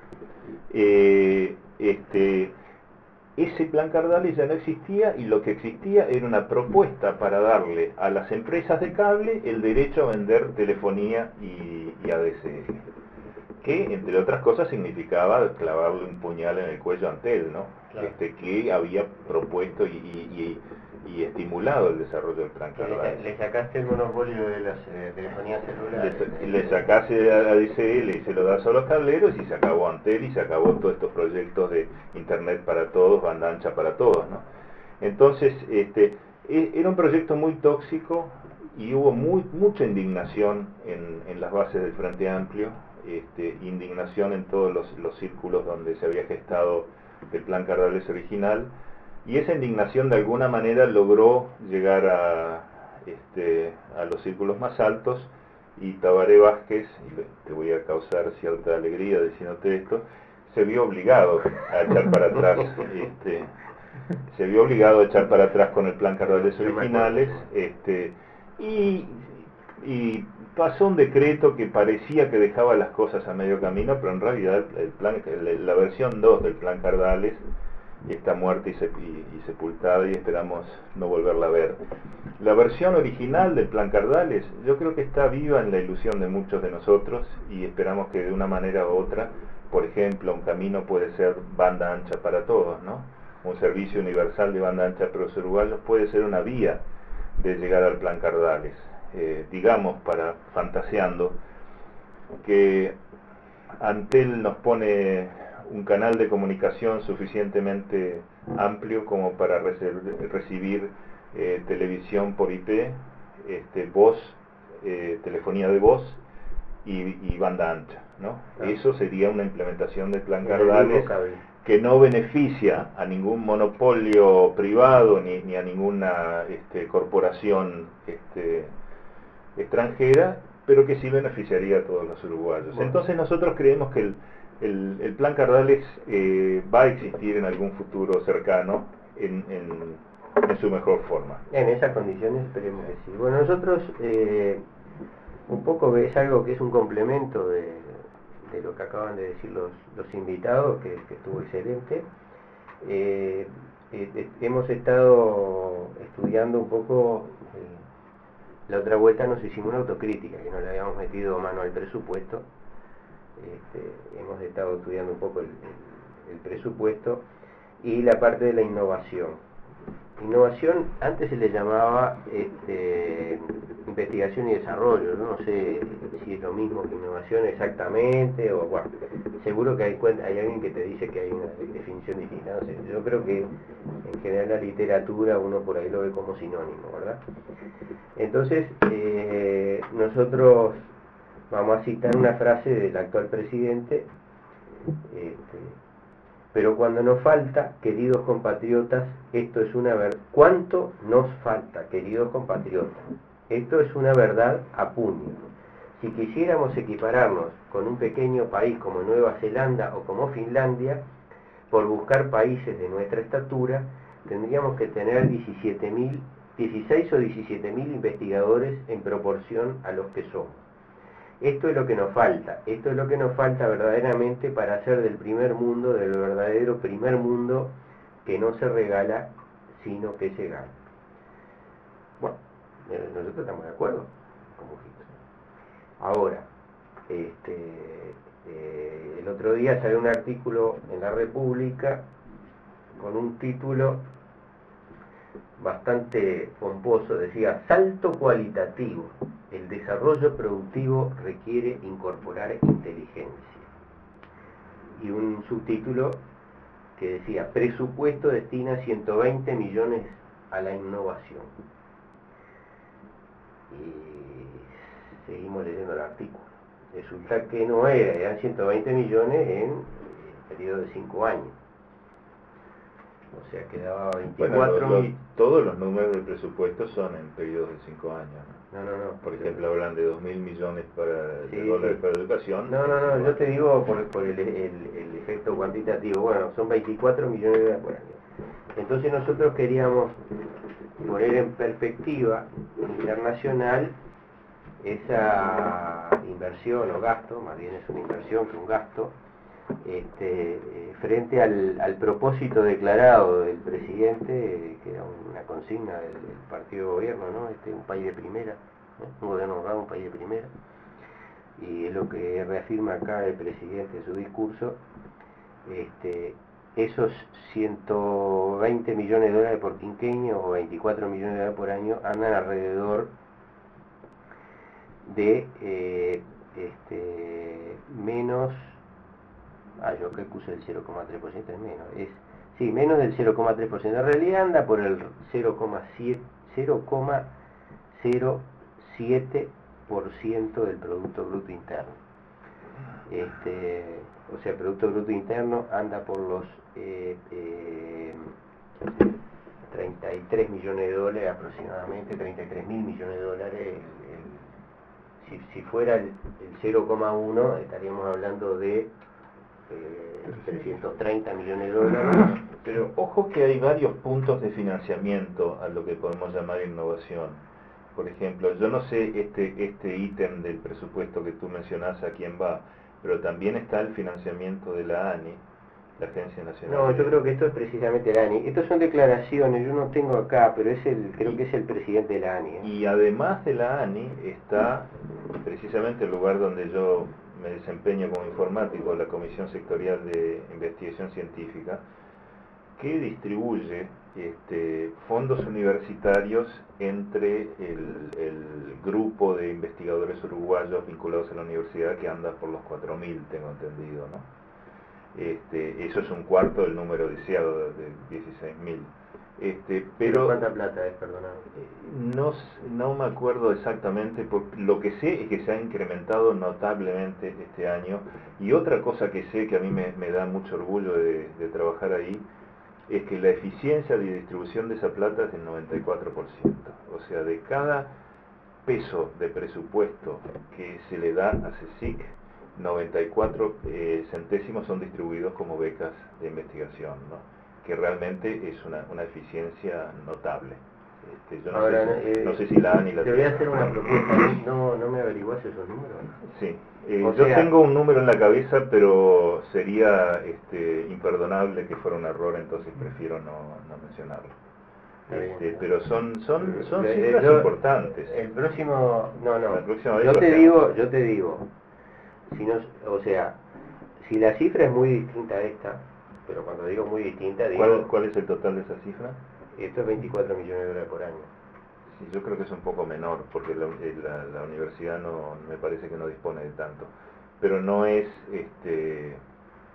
eh, este, ese plan Cardales ya no existía, y lo que existía era una propuesta para darle a las empresas de cable el derecho a vender telefonía y, y A D S L, que entre otras cosas significaba clavarle un puñal en el cuello a Antel, ¿no? Claro. Este, que había propuesto y, y, y, y estimulado el desarrollo del plan Que le, Cardales. le sacaste el monopolio de las eh, telefonías celulares. Le, le sacase a D S L y se lo das a los cableros, y se acabó Antel y se acabó todos estos proyectos de internet para todos, banda ancha para todos, ¿no? Entonces, este, e- era un proyecto muy tóxico, y hubo muy, mucha indignación en, en las bases del Frente Amplio, este, indignación en todos los, los círculos donde se había gestado el plan Cardales original, y esa indignación de alguna manera logró llegar a, este, a los círculos más altos, y Tabaré Vázquez, y le- te voy a causar cierta alegría diciéndote esto, se vio obligado a echar para atrás, este, se vio obligado a echar para atrás con el plan Cardales originales, este, y, y pasó un decreto que parecía que dejaba las cosas a medio camino, pero en realidad el plan, el- la versión dos del plan Cardales está muerta y, se- y- y sepultada, y esperamos no volverla a ver. La versión original del plan Cardales yo creo que está viva en la ilusión de muchos de nosotros, y esperamos que de una manera u otra, por ejemplo, un camino puede ser banda ancha para todos, ¿no? Un servicio universal de banda ancha para los uruguayos puede ser una vía de llegar al plan Cardales. Eh, digamos, para fantaseando, que Antel nos pone un canal de comunicación suficientemente amplio como para rece- recibir eh, televisión por I P, este, voz, eh, telefonía de voz y, y banda ancha, ¿no? Claro. Eso sería una implementación del plan En el mismo Cardales cable. que no beneficia a ningún monopolio privado ni, ni a ninguna este, corporación este, extranjera, pero que sí beneficiaría a todos los uruguayos. Bueno. Entonces nosotros creemos que el, el, el plan Cardales eh, va a existir en algún futuro cercano en, en, en su mejor forma. En esas condiciones esperemos que sí. Bueno, nosotros eh, un poco es algo que es un complemento de, de lo que acaban de decir los, los invitados, que, que estuvo excelente. Eh, eh, eh, hemos estado estudiando un poco, eh, la otra vuelta nos hicimos una autocrítica, que no le habíamos metido mano al presupuesto. Este, hemos estado estudiando un poco el, el, el presupuesto y la parte de la innovación. Innovación antes se le llamaba este, investigación y desarrollo, ¿no? No sé si es lo mismo que innovación exactamente, o bueno, seguro que hay, hay alguien que te dice que hay una definición distinta, no sé, yo creo que en general la literatura uno por ahí lo ve como sinónimo, ¿verdad? Entonces, eh, nosotros vamos a citar una frase del actual presidente, este, pero cuando nos falta, queridos compatriotas, esto es una verdad. ¿Cuánto nos falta, queridos compatriotas? Esto es una verdad a puño. Si quisiéramos equipararnos con un pequeño país como Nueva Zelanda o como Finlandia, por buscar países de nuestra estatura, tendríamos que tener diecisiete mil, dieciséis o diecisiete mil investigadores en proporción a los que somos. Esto es lo que nos falta, esto es lo que nos falta verdaderamente para hacer del primer mundo, del verdadero primer mundo, que no se regala, sino que se gana. Bueno, nosotros estamos de acuerdo, como Hitler. Ahora, este, eh, el otro día salió un artículo en La República con un título bastante pomposo, decía: salto cualitativo, el desarrollo productivo requiere incorporar inteligencia. Y un subtítulo que decía: presupuesto destina ciento veinte millones a la innovación. Y seguimos leyendo el artículo. Resulta que no era, eran ciento veinte millones en el periodo de cinco años. O sea, quedaba veinticuatro bueno, lo, lo, mil. Todos los números del presupuesto son en periodos de cinco años, ¿no? No, no, no. Por ejemplo, hablan de dos mil millones para, Sí, de dólares sí. para educación. No, no, no, yo te digo por, por el, el, el efecto cuantitativo. Bueno, son veinticuatro millones de dólares por año. Entonces nosotros queríamos poner en perspectiva internacional esa inversión o gasto, más bien es una inversión que un gasto, este, eh, frente al, al propósito declarado del presidente, eh, que era una consigna del, del partido de gobierno, ¿no? Este, un país de primera, ¿no? Un gobierno honrado, un país de primera, y es lo que reafirma acá el presidente en su discurso. Este, esos ciento veinte millones de dólares por quinquenio o veinticuatro millones de dólares por año andan alrededor de eh, este, menos, ah, yo creo que puse el cero coma tres por ciento, es menos, es, sí, menos del cero coma tres por ciento, en realidad anda por el cero coma cero siete por ciento del Producto Bruto Interno. Este, o sea, el Producto Bruto Interno anda por los eh, eh, treinta y tres millones de dólares aproximadamente, treinta y tres mil millones de dólares. El, el, si, si fuera el, el cero coma uno estaríamos hablando de eh, trescientos treinta millones de dólares. Pero ojo que hay varios puntos de financiamiento a lo que podemos llamar innovación. Por ejemplo, yo no sé este este ítem del presupuesto que tú mencionás a quién va, pero también está el financiamiento de la ANI, la Agencia Nacional. No, de... yo creo que esto es precisamente la ANI. Estas son declaraciones, yo no tengo acá, pero es el, creo y, que es el presidente de la ANI. ¿eh? Y además de la ANI está precisamente el lugar donde yo me desempeño como informático, la Comisión Sectorial de Investigación Científica, que distribuye este, fondos universitarios entre el, el grupo de investigadores uruguayos vinculados a la universidad, que anda por los cuatro mil, tengo entendido, ¿no? Este, eso es un cuarto del número deseado de dieciséis mil. Este, pero ¿Cuánta plata es, perdonado? No, no me acuerdo exactamente, por, lo que sé es que se ha incrementado notablemente este año, y otra cosa que sé que a mí me, me da mucho orgullo de, de trabajar ahí, es que la eficiencia de distribución de esa plata es del noventa y cuatro por ciento. O sea, de cada peso de presupuesto que se le da a CSIC, noventa y cuatro eh, centésimos son distribuidos como becas de investigación, ¿no? Que realmente es una, una eficiencia notable. Este, yo no, Ahora, sé si, eh, no sé si la ANI la te voy a tiene. hacer una propuesta, ¿no, no me averiguas esos números? Sí, eh, O yo sea, tengo un número en la cabeza, pero sería este, imperdonable que fuera un error, entonces prefiero no, no mencionarlo. Este, pero son son son Eh, cifras yo- importantes. El próximo, no, no, La próxima vez yo lo te hacemos. digo, yo te digo, si no, o sea, si la cifra es muy distinta a esta, pero cuando digo muy distinta, digo, ¿Cuál, ¿Cuál es el total de esa cifra? esto es veinticuatro millones de dólares por año. Sí, yo creo que es un poco menor, porque la, la, la universidad no me parece que no dispone de tanto. Pero no es, este,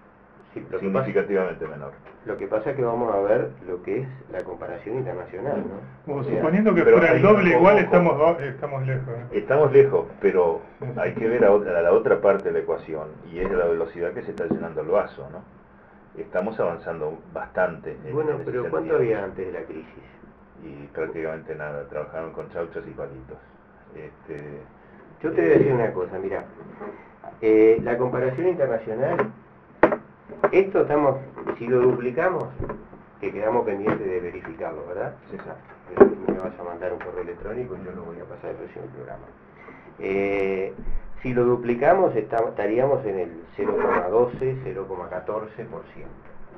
Sí, lo que significativamente pasa, menor. Lo que pasa es que vamos a ver lo que es la comparación internacional, ¿no? Bueno, O sea, suponiendo que pero fuera el hay- doble, ojo, igual ojo. estamos estamos lejos. ¿eh? Estamos lejos, pero hay que ver a, otra, a la otra parte de la ecuación, y es la velocidad que se está llenando el vaso, ¿no? Estamos avanzando bastante. En, bueno, en ese pero ¿cuánto sentido. había antes de la crisis? Y prácticamente nada, trabajaron con chauchas y palitos. Este, Yo te voy a decir una cosa, mira, eh, la comparación internacional, esto estamos, si lo duplicamos, que quedamos pendientes de verificarlo, ¿verdad? Sí, sí. Eh, Me vas a mandar un correo electrónico y yo lo voy a pasar el próximo programa. Eh, si lo duplicamos, está, estaríamos en el cero coma doce, cero coma catorce por ciento.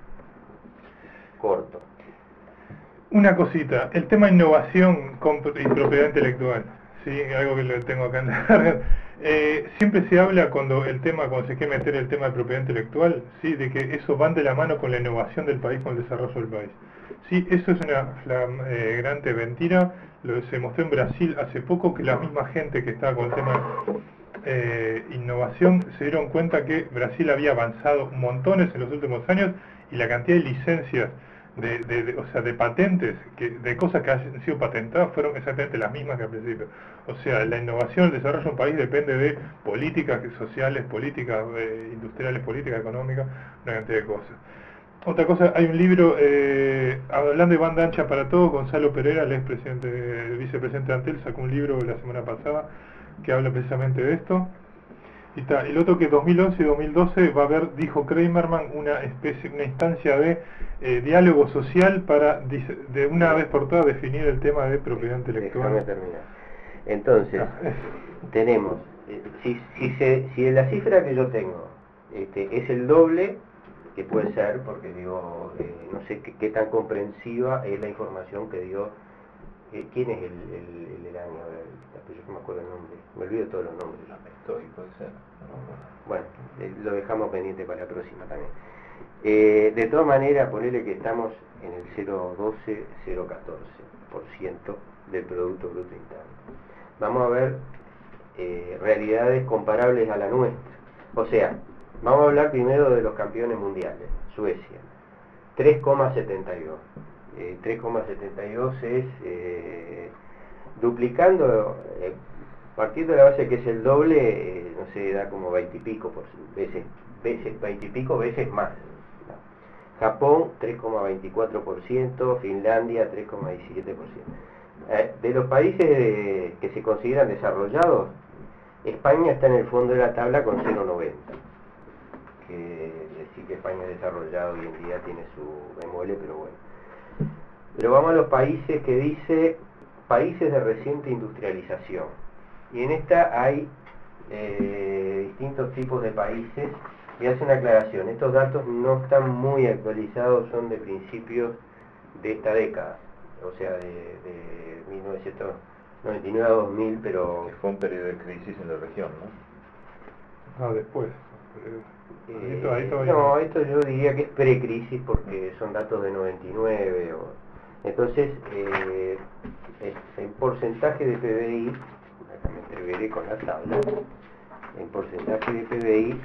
Corto. Una cosita, el tema innovación y propiedad intelectual, ¿sí? Algo que lo tengo acá en la carga. Eh, siempre se habla cuando el tema, cuando se quiere meter el tema de propiedad intelectual, ¿sí? De que eso van de la mano con la innovación del país, con el desarrollo del país. Sí, eso es una flagrante eh, mentira. Lo se mostró en Brasil hace poco, que la misma gente que estaba con el tema eh, innovación se dieron cuenta que Brasil había avanzado montones en los últimos años y la cantidad de licencias De, de, de, o sea, de patentes, que, de cosas que han sido patentadas fueron exactamente las mismas que al principio. O sea, la innovación, el desarrollo de un país depende de políticas sociales, políticas eh, industriales, políticas económicas, una cantidad de cosas. Otra cosa, hay un libro, eh, hablando de banda ancha para todos, Gonzalo Pereira, el expresidente, el vicepresidente de Antel, sacó un libro la semana pasada que habla precisamente de esto. Y está, el otro que dos mil once y dos mil doce va a haber, dijo Kramerman, una especie, una instancia de eh, diálogo social para de una vez por todas definir el tema de propiedad intelectual. Déjame terminar. Entonces, Ah, tenemos, eh, si, si, se, si la cifra que yo tengo este, es el doble, que puede ser, porque digo, eh, no sé qué, qué tan comprensiva es la información que dio. Eh, ¿Quién es el, el, el, el año? El, yo no me acuerdo el nombre, me olvido todos los nombres. Estoy, puede ser. Bueno, eh, lo dejamos pendiente para la próxima también. Eh, de todas maneras, ponele que estamos en el cero coma doce, cero coma catorce por ciento del Producto Bruto Interno. Vamos a ver eh, realidades comparables a la nuestra. O sea, vamos a hablar primero de los campeones mundiales. Suecia, tres coma setenta y dos. Eh, tres coma setenta y dos es eh, duplicando, eh, partiendo de la base que es el doble, eh, no sé, da como veinte y pico por veces, veces, veinte y pico veces más. Japón tres coma veinticuatro por ciento, Finlandia tres coma diecisiete por ciento. Eh, de los países de, que se consideran desarrollados, España está en el fondo de la tabla con cero coma noventa. Que decir que España es desarrollado hoy en día tiene su bemoble, pero bueno. Pero vamos a los países que dice países de reciente industrialización. Y en esta hay eh, distintos tipos de países. Y hace una aclaración, estos datos no están muy actualizados, son de principios de esta década, o sea, de, de mil novecientos noventa y nueve a dos mil, pero... Que fue un periodo de crisis en la región, ¿no? Ah, después. Eh, esto, ahí todavía no, esto yo diría que es precrisis porque son datos de noventa y nueve. O, entonces, eh, en porcentaje de P B I, acá me entreveré con la tabla, en porcentaje de P B I,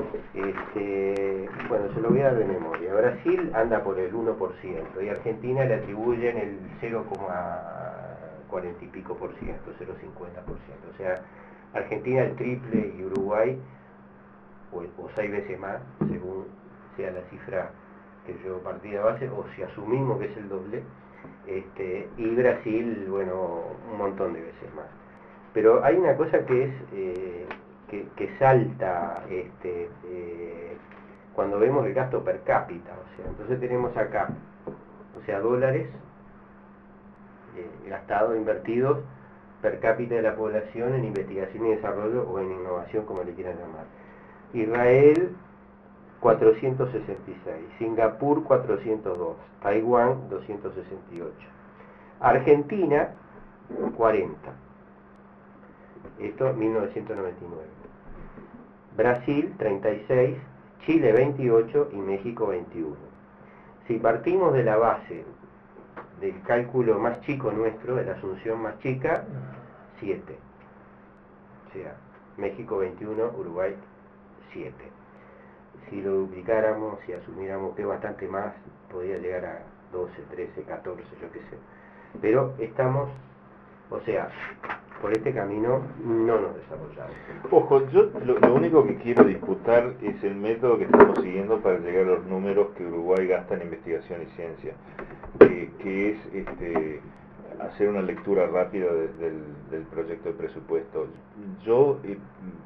este, bueno, se lo voy a dar de memoria. Brasil anda por el uno por ciento y Argentina le atribuyen el cero coma cuarenta y pico por ciento, cero coma cincuenta por ciento. O sea, Argentina el triple y Uruguay o, o seis veces más, según sea la cifra que yo partí de base, o si asumimos que es el doble, este, y Brasil, bueno, un montón de veces más. Pero hay una cosa que es eh, que, que salta este, eh, cuando vemos el gasto per cápita, o sea, entonces tenemos acá, o sea, dólares eh, gastados, invertidos per cápita de la población en investigación y desarrollo o en innovación, como le quieran llamar. Israel cuatrocientos sesenta y seis, Singapur cuatrocientos dos, Taiwán doscientos sesenta y ocho, Argentina cuarenta, esto mil novecientos noventa y nueve, Brasil treinta y seis, Chile veintiocho y México veintiuno. Si partimos de la base del cálculo más chico nuestro, de la asunción más chica, siete, o sea, México veintiuno, Uruguay siete. si lo duplicáramos, si asumiéramos que es bastante más, podría llegar a doce, trece, catorce, yo qué sé. Pero estamos, o sea, por este camino no nos desarrollamos. Ojo, yo lo, lo único que quiero disputar es el método que estamos siguiendo para llegar a los números que Uruguay gasta en investigación y ciencia, que, que es este, hacer una lectura rápida de, del, del proyecto de presupuesto. Yo eh,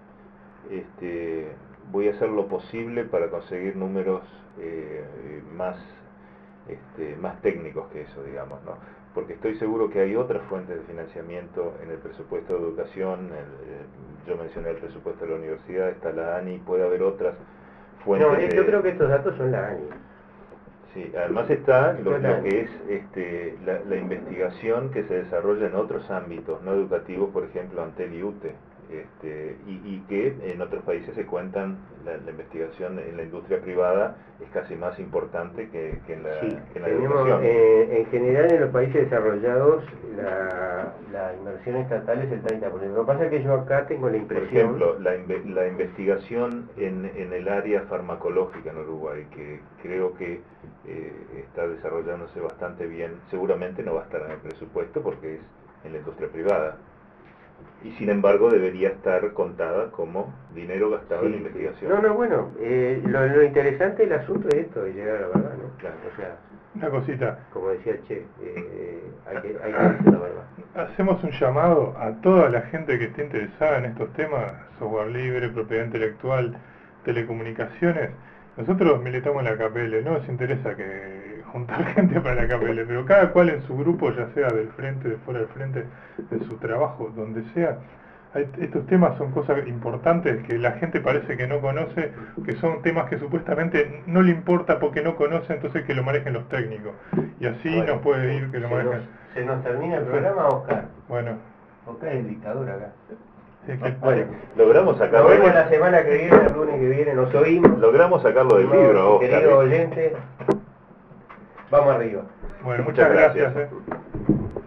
este, voy a hacer lo posible para conseguir números eh, más, este, más técnicos que eso, digamos, ¿no? Porque estoy seguro que hay otras fuentes de financiamiento en el presupuesto de educación. El, eh, yo mencioné el presupuesto de la universidad, está la ANI, puede haber otras fuentes. No, de... yo creo que estos datos son la ANI. Sí, además está lo, lo que es este, la, la investigación que se desarrolla en otros ámbitos no educativos, por ejemplo, Antel y UTE, este, y, y que en otros países se cuentan, la, la investigación en la industria privada es casi más importante que, que en la, sí, que en la tenemos, educación. Eh, en general en los países desarrollados la, la inversión estatal es el treinta por ciento. Lo que pasa es que yo acá tengo la impresión... Por ejemplo, la, inve la investigación en, en el área farmacológica en Uruguay, que creo que eh, está desarrollándose bastante bien, seguramente no va a estar en el presupuesto porque es en la industria privada. Y sin embargo debería estar contada como dinero gastado sí, en investigación. No, no, bueno, eh, lo, lo interesante del asunto es esto, de llegar a la verdad, ¿no? Claro, o sea, una cosita. Como decía Che, eh, hay, que, hay que decir la verdad. Hacemos un llamado a toda la gente que esté interesada en estos temas, software libre, propiedad intelectual, telecomunicaciones. Nosotros militamos en la K P L, no nos interesa que juntar gente para la K P L, pero cada cual en su grupo, ya sea del frente, de fuera del frente, de su trabajo, donde sea, hay, estos temas son cosas importantes que la gente parece que no conoce, que son temas que supuestamente no le importa porque no conoce, entonces que lo manejen los técnicos. Y así bueno, nos puede ir que lo se manejen. Nos, se nos termina el programa, Oscar. Bueno. Oscar es el dictador acá. Sí, que, bueno, logramos sacarlo. Nos vemos la semana que viene, el lunes que viene, nos oímos. Logramos sacarlo del libro, Oscar. Querido oyente, vamos arriba. Bueno, muchas, muchas gracias. gracias eh.